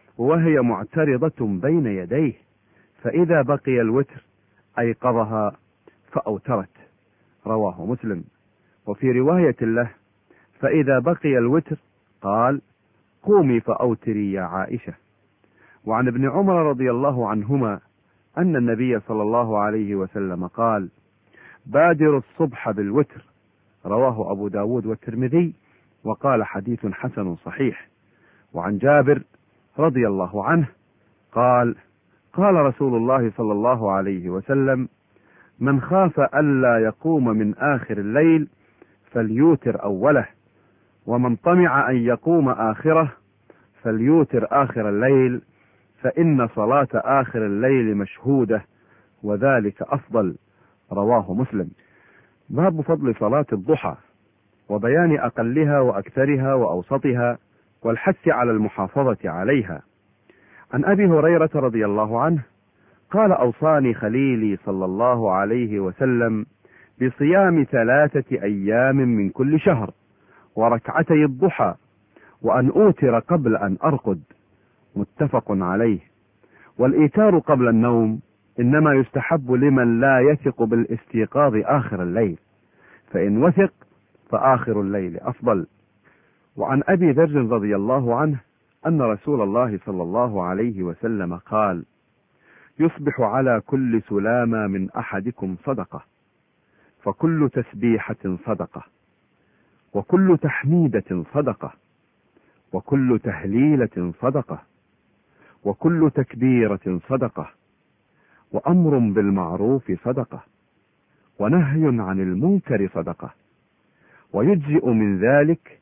وهي معترضة بين يديه، فإذا بقي الوتر أيقظها فأوترت، رواه مسلم. وفي رواية له: فإذا بقي الوتر قال: قومي فأوتري يا عائشة. وعن ابن عمر رضي الله عنهما أن النبي صلى الله عليه وسلم قال: بادروا الصبح بالوتر، رواه أبو داود والترمذي، وقال: حديث حسن صحيح. وعن جابر رضي الله عنه قال: قال رسول الله صلى الله عليه وسلم: من خاف ألا يقوم من آخر الليل فليوتر أوله، ومن طمع أن يقوم آخره فليوتر آخر الليل، فإن صلاة آخر الليل مشهودة وذلك أفضل، رواه مسلم. باب فضل صلاة الضحى وبيان أقلها وأكثرها وأوسطها والحث على المحافظة عليها. عن أبي هريرة رضي الله عنه قال: أوصاني خليلي صلى الله عليه وسلم بصيام 3 أيام من كل شهر، وركعتي الضحى، وأن أوتر قبل أن أرقد، متفق عليه. والإيتار قبل النوم إنما يستحب لمن لا يثق بالاستيقاظ آخر الليل، فإن وثق فآخر الليل أفضل. وعن أبي ذر رضي الله عنه أن رسول الله صلى الله عليه وسلم قال: يصبح على كل سلامة من أحدكم صدقة، فكل تسبيحة صدقة، وكل تحميدة صدقة، وكل تهليلة صدقة، وكل تكبيرة صدقة، وأمر بالمعروف صدقة، ونهي عن المنكر صدقة، ويجزئ من ذلك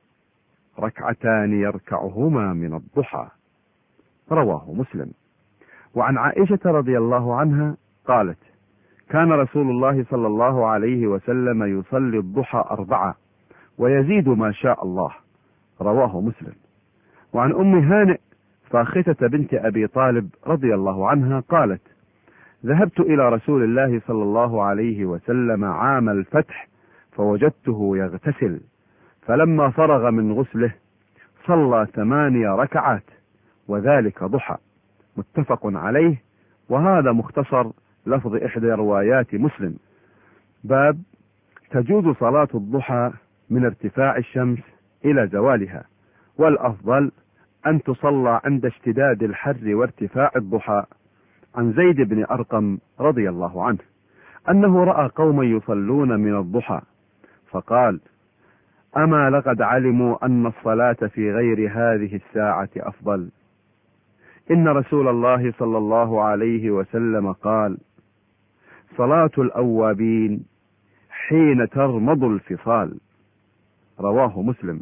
2 يركعهما من الضحى، رواه مسلم. وعن عائشة رضي الله عنها قالت: كان رسول الله صلى الله عليه وسلم يصلي الضحى 4 ويزيد ما شاء الله، رواه مسلم. وعن أم هانئ فاختة بنت أبي طالب رضي الله عنها قالت: ذهبت إلى رسول الله صلى الله عليه وسلم عام الفتح فوجدته يغتسل، فلما فرغ من غسله صلى 8 ركعات، وذلك ضحى، متفق عليه. وهذا مختصر لفظ إحدى روايات مسلم. باب تجوز صلاة الضحى من ارتفاع الشمس إلى زوالها، والأفضل أن تصلى عند اشتداد الحر وارتفاع الضحى. عن زيد بن أرقم رضي الله عنه أنه رأى قوما يصلون من الضحى فقال: أما لقد علموا أن الصلاة في غير هذه الساعة أفضل. إن رسول الله صلى الله عليه وسلم قال: صلاة الأوابين حين ترمض الفصال، رواه مسلم.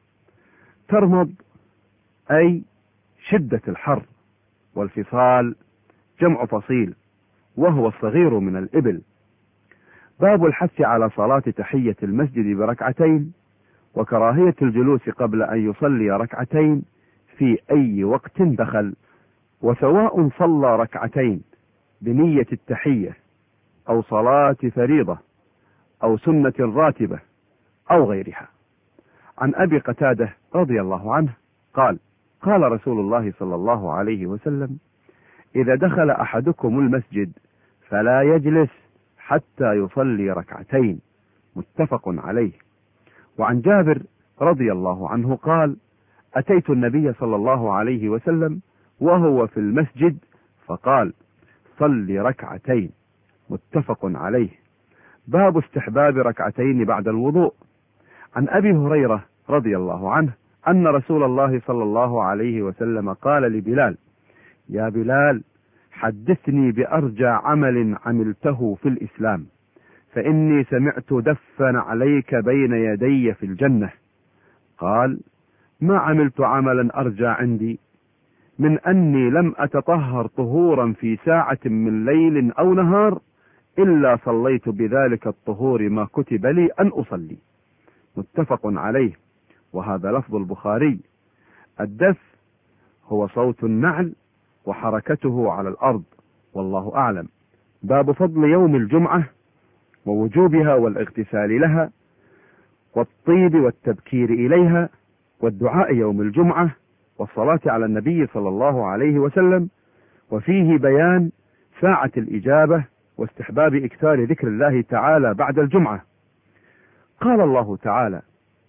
ترمض أي شدة الحر، والفصال جمع فصيل وهو الصغير من الإبل. باب الحث على صلاة تحية المسجد بركعتين، وكراهية الجلوس قبل أن يصلي ركعتين في أي وقت دخل، وسواء صلى ركعتين بنية التحية أو صلاة فريضة أو سنة راتبة أو غيرها. عن أبي قتادة رضي الله عنه قال: قال رسول الله صلى الله عليه وسلم: إذا دخل أحدكم المسجد فلا يجلس حتى يصلي ركعتين، متفق عليه. وعن جابر رضي الله عنه قال: أتيت النبي صلى الله عليه وسلم وهو في المسجد فقال: صل ركعتين، متفق عليه. باب استحباب ركعتين بعد الوضوء. عن أبي هريرة رضي الله عنه أن رسول الله صلى الله عليه وسلم قال لبلال: يا بلال، حدثني بأرجى عمل عملته في الإسلام، فإني سمعت دفا عليك بين يدي في الجنة. قال: ما عملت عملا أرجى عندي من أني لم أتطهر طهورا في ساعة من ليل أو نهار إلا صليت بذلك الطهور ما كتب لي أن أصلي، متفق عليه. وهذا لفظ البخاري. الدف هو صوت النعل وحركته على الأرض، والله أعلم. باب فضل يوم الجمعة ووجوبها والاغتسال لها والطيب والتبكير إليها والدعاء يوم الجمعة والصلاة على النبي صلى الله عليه وسلم، وفيه بيان ساعة الإجابة واستحباب إكثار ذكر الله تعالى بعد الجمعة. قال الله تعالى: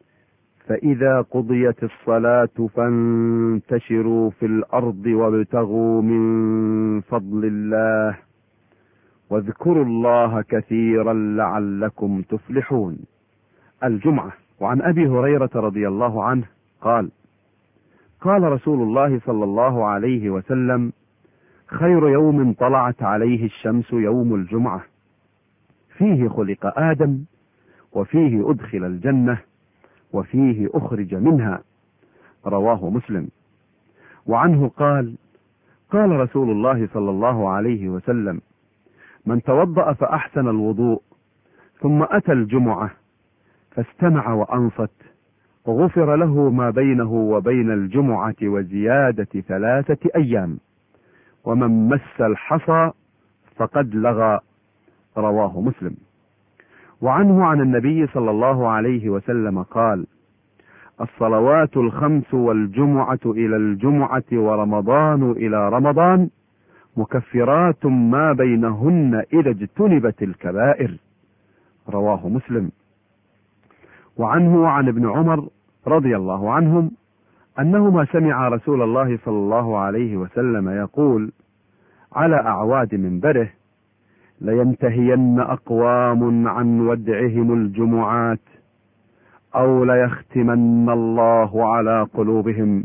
فإذا قضيت الصلاة فانتشروا في الأرض وابتغوا من فضل الله واذكروا الله كثيرا لعلكم تفلحون. الجمعة. وعن أبي هريرة رضي الله عنه قال: قال رسول الله صلى الله عليه وسلم: خير يوم طلعت عليه الشمس يوم الجمعة، فيه خلق آدم، وفيه أدخل الجنة، وفيه أخرج منها. رواه مسلم. وعنه قال: قال رسول الله صلى الله عليه وسلم: من توضأ فأحسن الوضوء ثم أتى الجمعة فاستمع وأنصت غفر له ما بينه وبين الجمعة وزيادة 3 أيام، ومن مس الحصى فقد لغى. رواه مسلم. وعنه عن النبي صلى الله عليه وسلم قال: الصلوات الخمس والجمعة إلى الجمعة ورمضان إلى رمضان مكفرات ما بينهن إذا اجتنبت الكبائر. رواه مسلم. وعنه وعن ابن عمر رضي الله عنهم أنهما سمع رسول الله صلى الله عليه وسلم يقول على أعواد منبره: لينتهين أقوام عن ودعهم الجمعات أو ليختمن الله على قلوبهم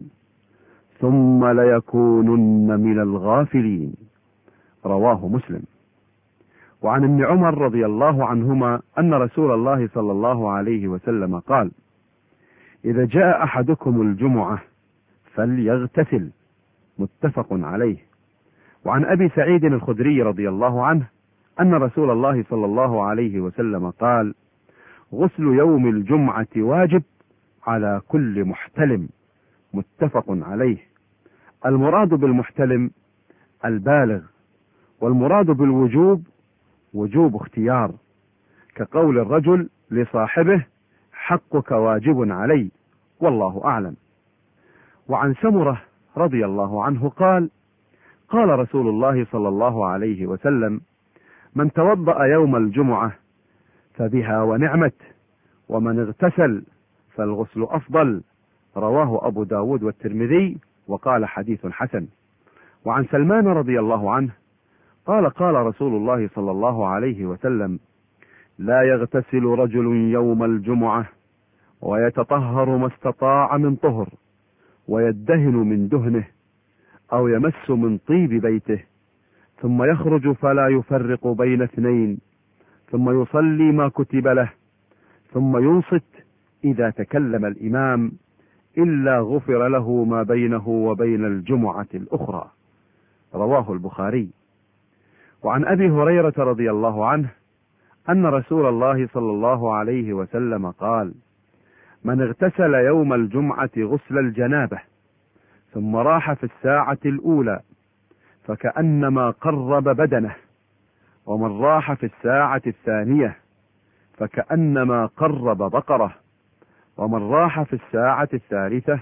ثم ليكونن من الغافلين. رواه مسلم. وعن ابن عمر رضي الله عنهما أن رسول الله صلى الله عليه وسلم قال: إذا جاء أحدكم الجمعة فليغتسل. متفق عليه. وعن أبي سعيد الخدري رضي الله عنه أن رسول الله صلى الله عليه وسلم قال: غسل يوم الجمعة واجب على كل محتلم. متفق عليه. المراد بالمحتلم البالغ، والمراد بالوجوب وجوب اختيار، كقول الرجل لصاحبه: حقك واجب علي، والله أعلم. وعن سمرة رضي الله عنه قال: قال رسول الله صلى الله عليه وسلم: من توضأ يوم الجمعة فبها ونعمت، ومن اغتسل فالغسل أفضل. رواه أبو داود والترمذي وقال حديث حسن. وعن سلمان رضي الله عنه قال: قال رسول الله صلى الله عليه وسلم: لا يغتسل رجل يوم الجمعة ويتطهر ما استطاع من طهر ويدهن من دهنه أو يمس من طيب بيته ثم يخرج فلا يفرق بين اثنين ثم يصلي ما كتب له ثم ينصت إذا تكلم الإمام إلا غفر له ما بينه وبين الجمعة الأخرى. رواه البخاري. وعن أبي هريرة رضي الله عنه أن رسول الله صلى الله عليه وسلم قال: من اغتسل يوم الجمعة غسل الجنابة ثم راح في الساعة الأولى فكأنما قرب بدنه، ومن راح في الساعة الثانية فكأنما قرب بقرة، ومن راح في الساعة الثالثة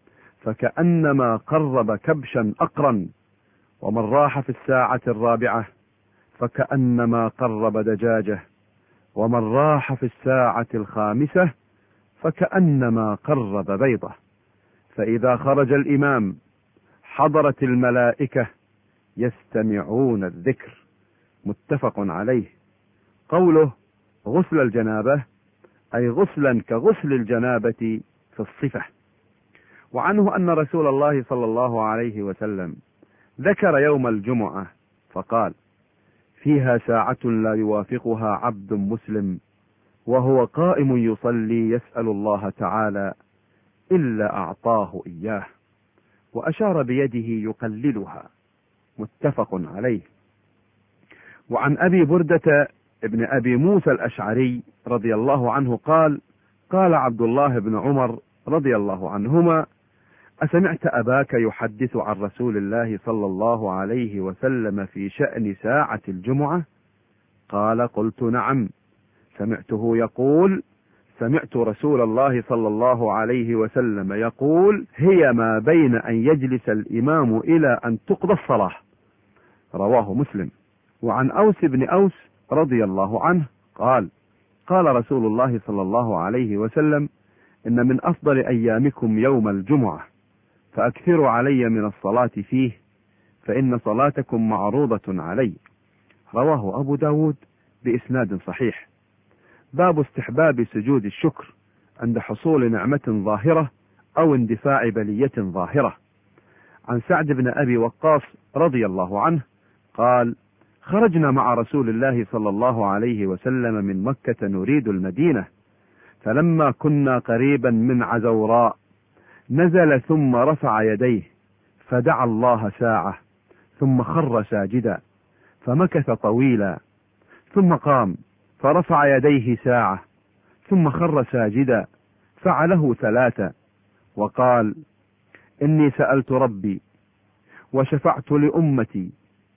فكأنما قرب كبشا أقرا، ومن راح في الساعة الرابعة فكأنما قرب دجاجة، ومن راح في الساعة الخامسة فكأنما قرب بيضة، فإذا خرج الإمام حضرت الملائكة يستمعون الذكر. متفق عليه. قوله غسل الجنابة أي غسلا كغسل الجنابة في الصفة. وعنه أن رسول الله صلى الله عليه وسلم ذكر يوم الجمعة فقال: فيها ساعة لا يوافقها عبد مسلم وهو قائم يصلي يسأل الله تعالى إلا أعطاه إياه، وأشار بيده يقللها. متفق عليه. وعن أبي بردة ابن أبي موسى الأشعري رضي الله عنه قال: قال عبد الله بن عمر رضي الله عنهما: أسمعت أباك يحدث عن رسول الله صلى الله عليه وسلم في شأن ساعة الجمعة؟ قال: قلت نعم، سمعته يقول: سمعت رسول الله صلى الله عليه وسلم يقول: هي ما بين أن يجلس الإمام إلى أن تقضى الصلاة. رواه مسلم. وعن أوس بن أوس رضي الله عنه قال: قال رسول الله صلى الله عليه وسلم: إن من أفضل أيامكم يوم الجمعة، فأكثروا علي من الصلاة فيه، فإن صلاتكم معروضة علي. رواه أبو داود بإسناد صحيح. باب استحباب سجود الشكر عند حصول نعمة ظاهرة أو اندفاع بلية ظاهرة. عن سعد بن أبي وقاص رضي الله عنه قال: خرجنا مع رسول الله صلى الله عليه وسلم من مكة نريد المدينة، فلما كنا قريبا من عزوراء نزل ثم رفع يديه فدعا الله ساعة، ثم خر ساجدا فمكث طويلا، ثم قام فرفع يديه ساعة، ثم خر ساجدا، فعله 3، وقال: إني سألت ربي وشفعت لأمتي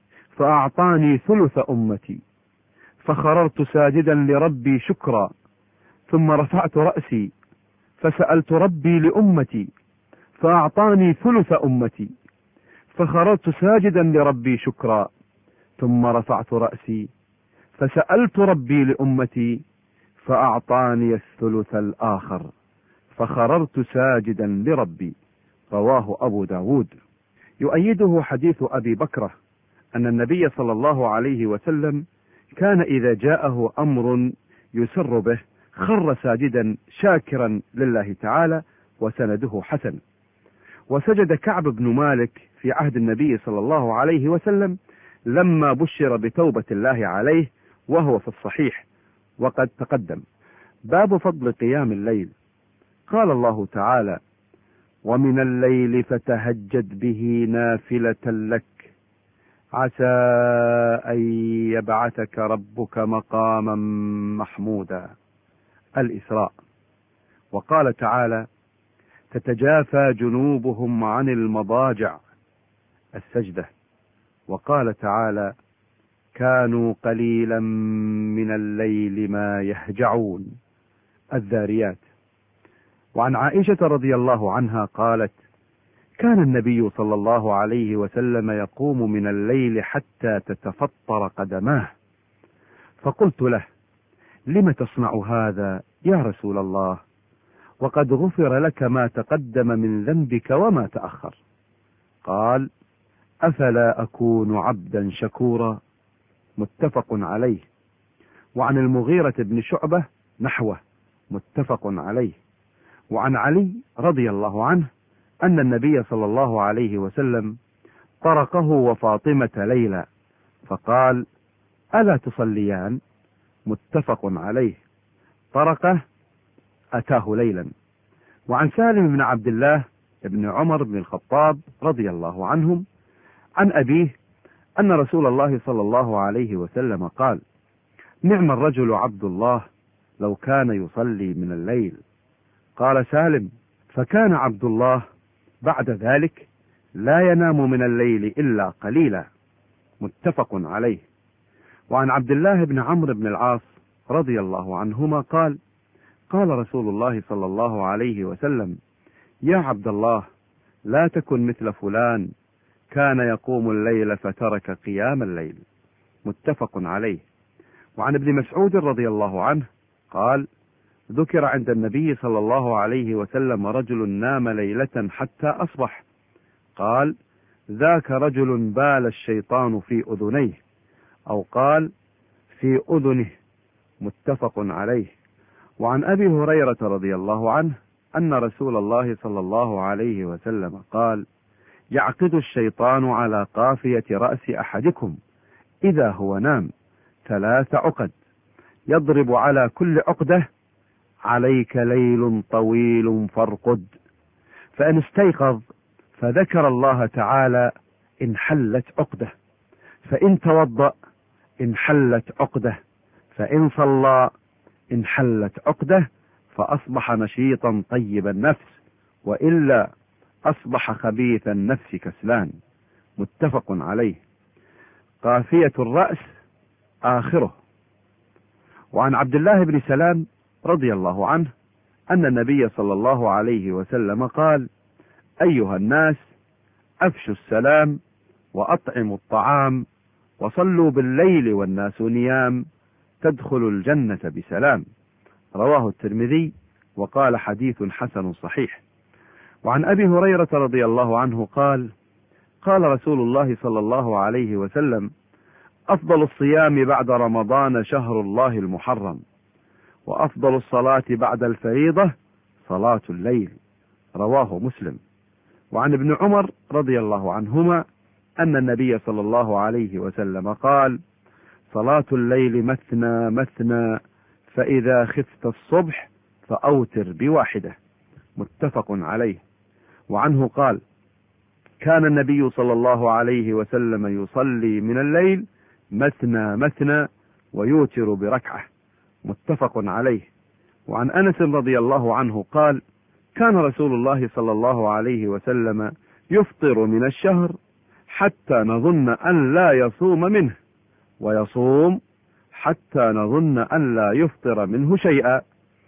فأعطاني ثلث أمتي، فخررت ساجدا لربي شكرا، ثم رفعت رأسي فسألت ربي لأمتي فأعطاني ثلث أمتي، فخررت ساجدا لربي شكرا، ثم رفعت رأسي فسألت ربي لأمتي فأعطاني الثلث الآخر، فخررت ساجدا لربي. رواه أبو داود. يؤيده حديث أبي بكرة أن النبي صلى الله عليه وسلم كان إذا جاءه أمر يسر به خر ساجدا شاكرا لله تعالى، وسنده حسن. وسجد كعب بن مالك في عهد النبي صلى الله عليه وسلم لما بشر بتوبة الله عليه، وهو في الصحيح وقد تقدم. باب فضل قيام الليل. قال الله تعالى: ومن الليل فتهجد به نافلة لك عسى أن يبعثك ربك مقاما محمودا. الإسراء. وقال تعالى: تتجافى جنوبهم عن المضاجع. السجدة. وقال تعالى: كانوا قليلا من الليل ما يهجعون. الذاريات. وعن عائشة رضي الله عنها قالت: كان النبي صلى الله عليه وسلم يقوم من الليل حتى تتفطر قدماه، فقلت له: لم تصنع هذا يا رسول الله، وقد غفر لك ما تقدم من ذنبك وما تأخر؟ قال: أفلا أكون عبدا شكورا. متفق عليه. وعن المغيرة بن شعبة نحوه، متفق عليه. وعن علي رضي الله عنه أن النبي صلى الله عليه وسلم طرقه وفاطمة ليلا فقال: ألا تصليان؟ متفق عليه. طرقه أتاه ليلا. وعن سالم بن عبد الله بن عمر بن الخطاب رضي الله عنهم عن أبيه أن رسول الله صلى الله عليه وسلم قال: نعم الرجل عبد الله لو كان يصلي من الليل. قال سالم: فكان عبد الله بعد ذلك لا ينام من الليل إلا قليلا. متفق عليه. وعن عبد الله بن عمرو بن العاص رضي الله عنهما قال: قال رسول الله صلى الله عليه وسلم: يا عبد الله لا تكن مثل فلان كان يقوم الليل فترك قيام الليل. متفق عليه. وعن ابن مسعود رضي الله عنه قال: ذكر عند النبي صلى الله عليه وسلم رجل نام ليلة حتى أصبح، قال: ذاك رجل بال الشيطان في أذنيه، أو قال في أذنه. متفق عليه. وعن أبي هريرة رضي الله عنه أن رسول الله صلى الله عليه وسلم قال: يعقد الشيطان على قافية رأس أحدكم إذا هو نام 3 عقد، يضرب على كل عقدة: عليك ليل طويل فارقد. فإن استيقظ فذكر الله تعالى انحلت عقدة، فإن توضأ انحلت عقدة، فإن صلى انحلت عقدة، فأصبح نشيطا طيب النفس، وإلا أصبح خبيث النفس كسلان. متفق عليه. قافية الرأس آخره. وعن عبد الله بن سلام رضي الله عنه أن النبي صلى الله عليه وسلم قال: أيها الناس أفشوا السلام وأطعموا الطعام وصلوا بالليل والناس نيام تدخلوا الجنة بسلام. رواه الترمذي وقال حديث حسن صحيح. وعن أبي هريرة رضي الله عنه قال: قال رسول الله صلى الله عليه وسلم: أفضل الصيام بعد رمضان شهر الله المحرم، وأفضل الصلاة بعد الفريضة صلاة الليل. رواه مسلم. وعن ابن عمر رضي الله عنهما أن النبي صلى الله عليه وسلم قال: صلاة الليل مثنى مثنى، فإذا خفت الصبح فأوتر بواحدة. متفق عليه. وعنه قال: كان النبي صلى الله عليه وسلم يصلي من الليل مثنى مثنى ويوتر بركعة. متفق عليه. وعن أنس رضي الله عنه قال: كان رسول الله صلى الله عليه وسلم يفطر من الشهر حتى نظن أن لا يصوم منه، ويصوم حتى نظن أن لا يفطر منه شيئا،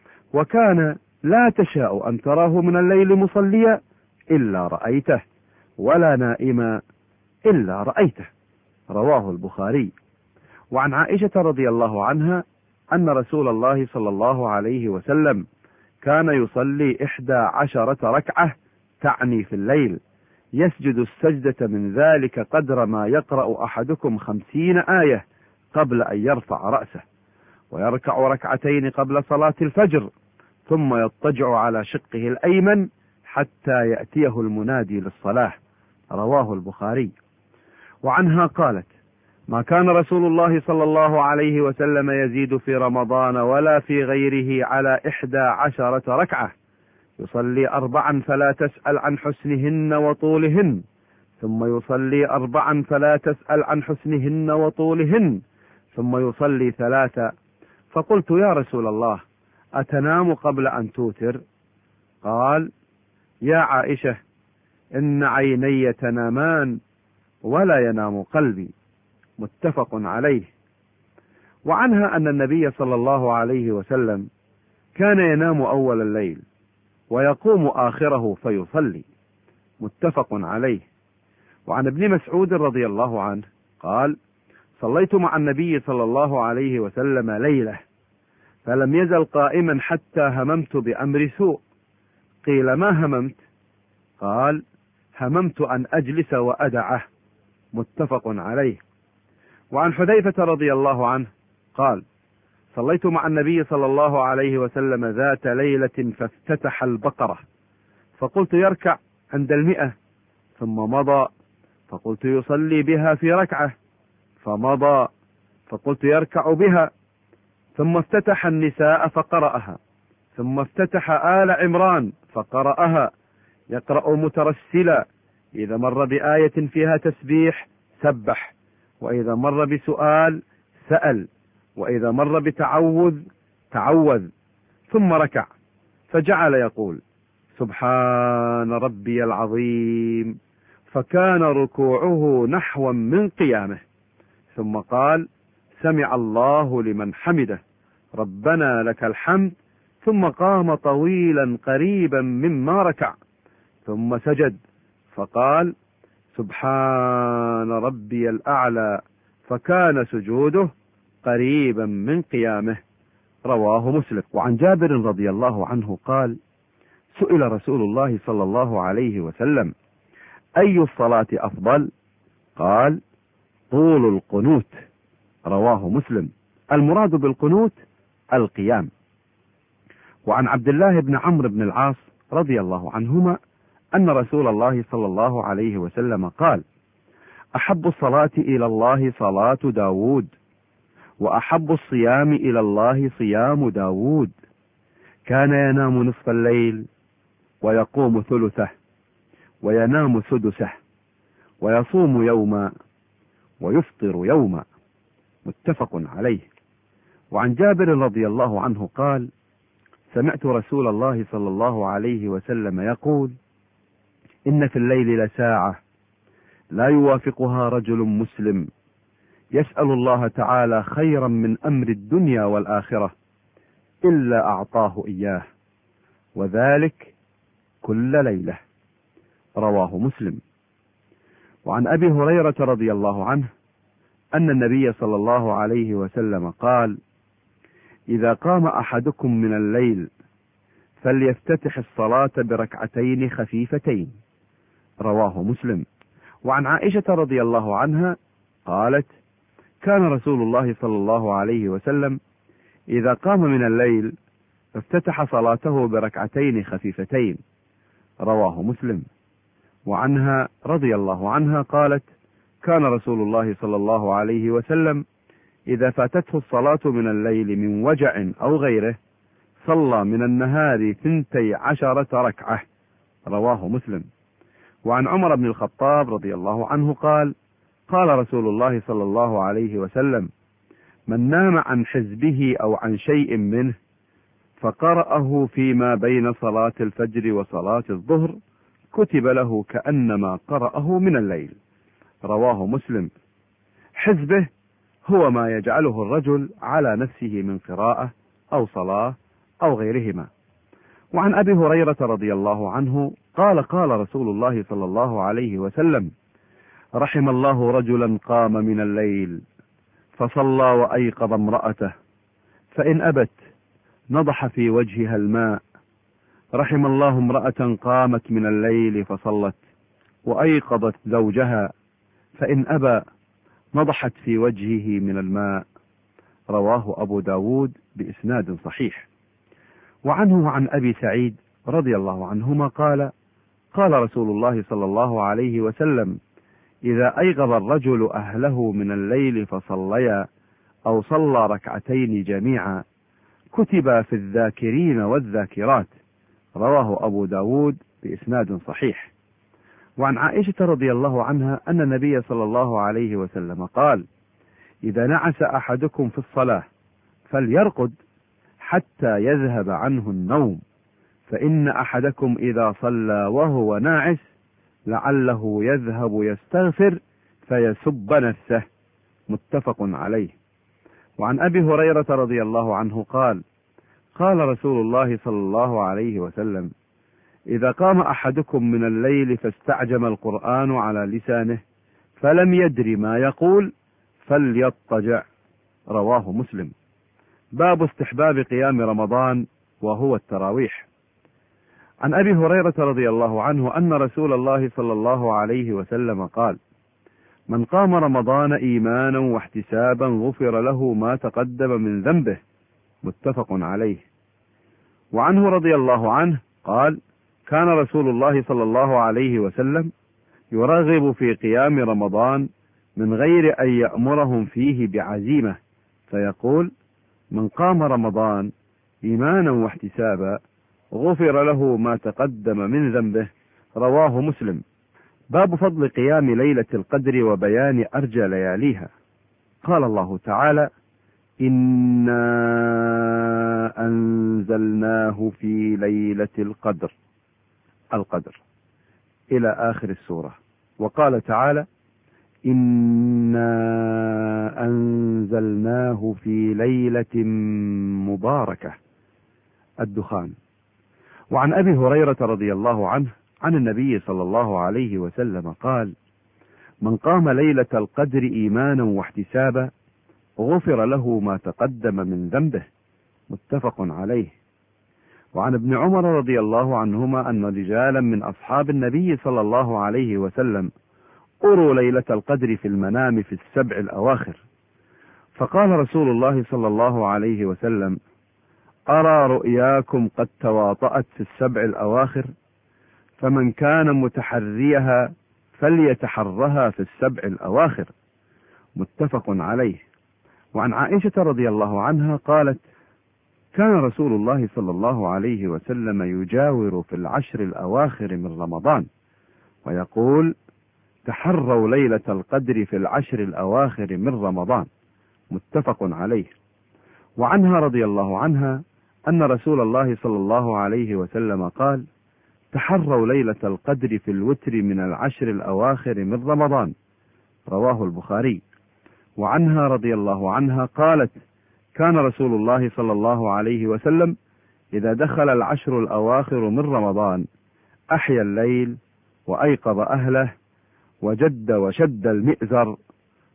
وكان لا تشاء أن تراه من الليل مصليا إلا رأيته، ولا نائما إلا رأيته. رواه البخاري. وعن عائشة رضي الله عنها أن رسول الله صلى الله عليه وسلم كان يصلي 11 ركعة، تعني في الليل، يسجد السجدة من ذلك قدر ما يقرأ أحدكم 50 آية قبل أن يرفع رأسه، ويركع ركعتين قبل صلاة الفجر، ثم يضطجع على شقه الأيمن حتى يأتيه المنادي للصلاة. رواه البخاري. وعنها قالت: ما كان رسول الله صلى الله عليه وسلم يزيد في رمضان ولا في غيره على 11 ركعة، يصلي 4 فلا تسأل عن حسنهن وطولهن، ثم يصلي 4 فلا تسأل عن حسنهن وطولهن، ثم يصلي 3. فقلت: يا رسول الله، أتنام قبل أن توتر؟ قال: يا عائشة، إن عيني تنامان ولا ينام قلبي. متفق عليه. وعنها أن النبي صلى الله عليه وسلم كان ينام أول الليل ويقوم آخره فيصلي. متفق عليه. وعن ابن مسعود رضي الله عنه قال: صليت مع النبي صلى الله عليه وسلم ليلة، فلم يزل قائما حتى هممت بأمر سوء. قيل: ما هممت؟ قال: هممت أن أجلس وأدعه. متفق عليه. وعن حذيفة رضي الله عنه قال: صليت مع النبي صلى الله عليه وسلم ذات ليلة فافتتح البقرة، فقلت: يركع عند 100، ثم مضى، فقلت: يصلي بها في ركعة، فمضى، فقلت: يركع بها، ثم افتتح النساء فقرأها، ثم افتتح آل عمران فقرأها، يقرأ مترسلا، إذا مر بآية فيها تسبيح سبح، وإذا مر بسؤال سأل، وإذا مر بتعوذ تعوذ، ثم ركع، فجعل يقول: سبحان ربي العظيم، فكان ركوعه نحوا من قيامه، ثم قال: سمع الله لمن حمده، ربنا لك الحمد، ثم قام طويلا قريبا مما ركع، ثم سجد، فقال: سبحان ربي الأعلى، فكان سجوده قريبا من قيامه. رواه مسلم. وعن جابر رضي الله عنه قال: سئل رسول الله صلى الله عليه وسلم: أي الصلاة أفضل؟ قال: طول القنوت. رواه مسلم. المراد بالقنوت القيام. وعن عبد الله بن عمرو بن العاص رضي الله عنهما أن رسول الله صلى الله عليه وسلم قال: أحب الصلاة إلى الله صلاة داود، وأحب الصيام إلى الله صيام داود، كان ينام نصف الليل ويقوم ثلثه، وينام سدسه، ويصوم يوما ويفطر يوما. متفق عليه. وعن جابر رضي الله عنه قال: سمعت رسول الله صلى الله عليه وسلم يقول: إن في الليل لساعة لا يوافقها رجل مسلم يسأل الله تعالى خيرا من أمر الدنيا والآخرة إلا أعطاه إياه، وذلك كل ليلة. رواه مسلم. وعن أبي هريرة رضي الله عنه أن النبي صلى الله عليه وسلم قال: إذا قام أحدكم من الليل فليفتتح الصلاة بركعتين خفيفتين. رواه مسلم. وعن عائشة رضي الله عنها قالت: كان رسول الله صلى الله عليه وسلم إذا قام من الليل فافتتح صلاته بركعتين خفيفتين. رواه مسلم. وعنها رضي الله عنها قالت: كان رسول الله صلى الله عليه وسلم إذا فاتته الصلاة من الليل من وجع أو غيره صلى من النهار 12 ركعة. رواه مسلم. وعن عمر بن الخطاب رضي الله عنه قال: قال رسول الله صلى الله عليه وسلم: من نام عن حزبه أو عن شيء منه فقرأه فيما بين صلاة الفجر وصلاة الظهر كتب له كأنما قرأه من الليل. رواه مسلم. حزبه هو ما يجعله الرجل على نفسه من قراءة أو صلاة أو غيرهما. وعن أبي هريرة رضي الله عنه قال: قال رسول الله صلى الله عليه وسلم: رحم الله رجلا قام من الليل فصلى وأيقظ امرأته فإن أبت نضح في وجهها الماء. رحم الله امرأة قامت من الليل فصلت وأيقظت زوجها فإن أبى نضحت في وجهه من الماء. رواه أبو داود بإسناد صحيح. وعنه وعن أبي سعيد رضي الله عنهما قال: قال رسول الله صلى الله عليه وسلم: إذا أيقظ الرجل أهله من الليل فصليا أو صلى ركعتين جميعا كتب في الذاكرين والذاكرات. رواه أبو داود بإسناد صحيح. وعن عائشة رضي الله عنها أن النبي صلى الله عليه وسلم قال: إذا نعس أحدكم في الصلاة فليرقد حتى يذهب عنه النوم، فإن أحدكم إذا صلى وهو ناعس لعله يذهب يستغفر فيسب نفسه. متفق عليه. وعن أبي هريرة رضي الله عنه قال: قال رسول الله صلى الله عليه وسلم: إذا قام أحدكم من الليل فاستعجم القرآن على لسانه فلم يدر ما يقول فليضطجع. رواه مسلم. باب استحباب قيام رمضان وهو التراويح. عن أبي هريرة رضي الله عنه أن رسول الله صلى الله عليه وسلم قال: من قام رمضان إيمانا واحتسابا غفر له ما تقدم من ذنبه. متفق عليه. وعنه رضي الله عنه قال: كان رسول الله صلى الله عليه وسلم يرغب في قيام رمضان من غير أن يأمرهم فيه بعزيمة، فيقول: من قام رمضان إيمانا واحتسابا غفر له ما تقدم من ذنبه. رواه مسلم. باب فضل قيام ليلة القدر وبيان أرجى لياليها. قال الله تعالى: إنا أنزلناه في ليلة القدر إلى آخر السورة. وقال تعالى: إنا أنزلناه في ليلة مباركة الدخان. وعن أبي هريرة رضي الله عنه عن النبي صلى الله عليه وسلم قال: من قام ليلة القدر إيمانا واحتسابا غفر له ما تقدم من ذنبه. متفق عليه. وعن ابن عمر رضي الله عنهما أن رجالا من أصحاب النبي صلى الله عليه وسلم أروا ليلة القدر في المنام في السبع الأواخر، فقال رسول الله صلى الله عليه وسلم: أرى رؤياكم قد تواطأت في السبع الأواخر، فمن كان متحريها فليتحرها في السبع الأواخر. متفق عليه. وعن عائشة رضي الله عنها قالت: كان رسول الله صلى الله عليه وسلم يجاور في العشر الأواخر من رمضان ويقول: تحروا ليلة القدر في العشر الأواخر من رمضان. متفق عليه. وعنها رضي الله عنها أن رسول الله صلى الله عليه وسلم قال: تحروا ليلة القدر في الوتر من العشر الأواخر من رمضان. رواه البخاري. وعنها رضي الله عنها قالت: كان رسول الله صلى الله عليه وسلم إذا دخل العشر الأواخر من رمضان أحيا الليل وأيقظ أهله وجد وشد المئزر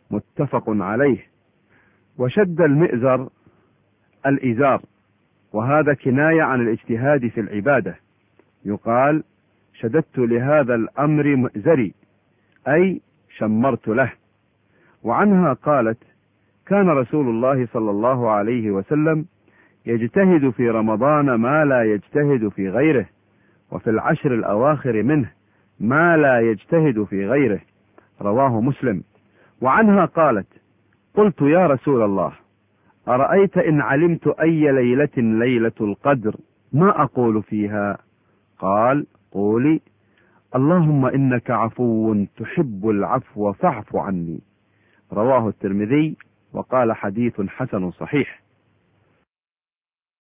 متفق عليه. وشد المئزر الإزار، وهذا كناية عن الاجتهاد في العبادة، يقال شددت لهذا الأمر مئزري، أي شمرت له. وعنها قالت: كان رسول الله صلى الله عليه وسلم يجتهد في رمضان ما لا يجتهد في غيره، وفي العشر الأواخر منه ما لا يجتهد في غيره، رواه مسلم. وعنها قالت: قلت يا رسول الله، أرأيت إن علمت أي ليلة ليلة القدر ما أقول فيها؟ قال: قولي: اللهم إنك عفو تحب العفو فاعف عني. رواه الترمذي وقال حديث حسن صحيح.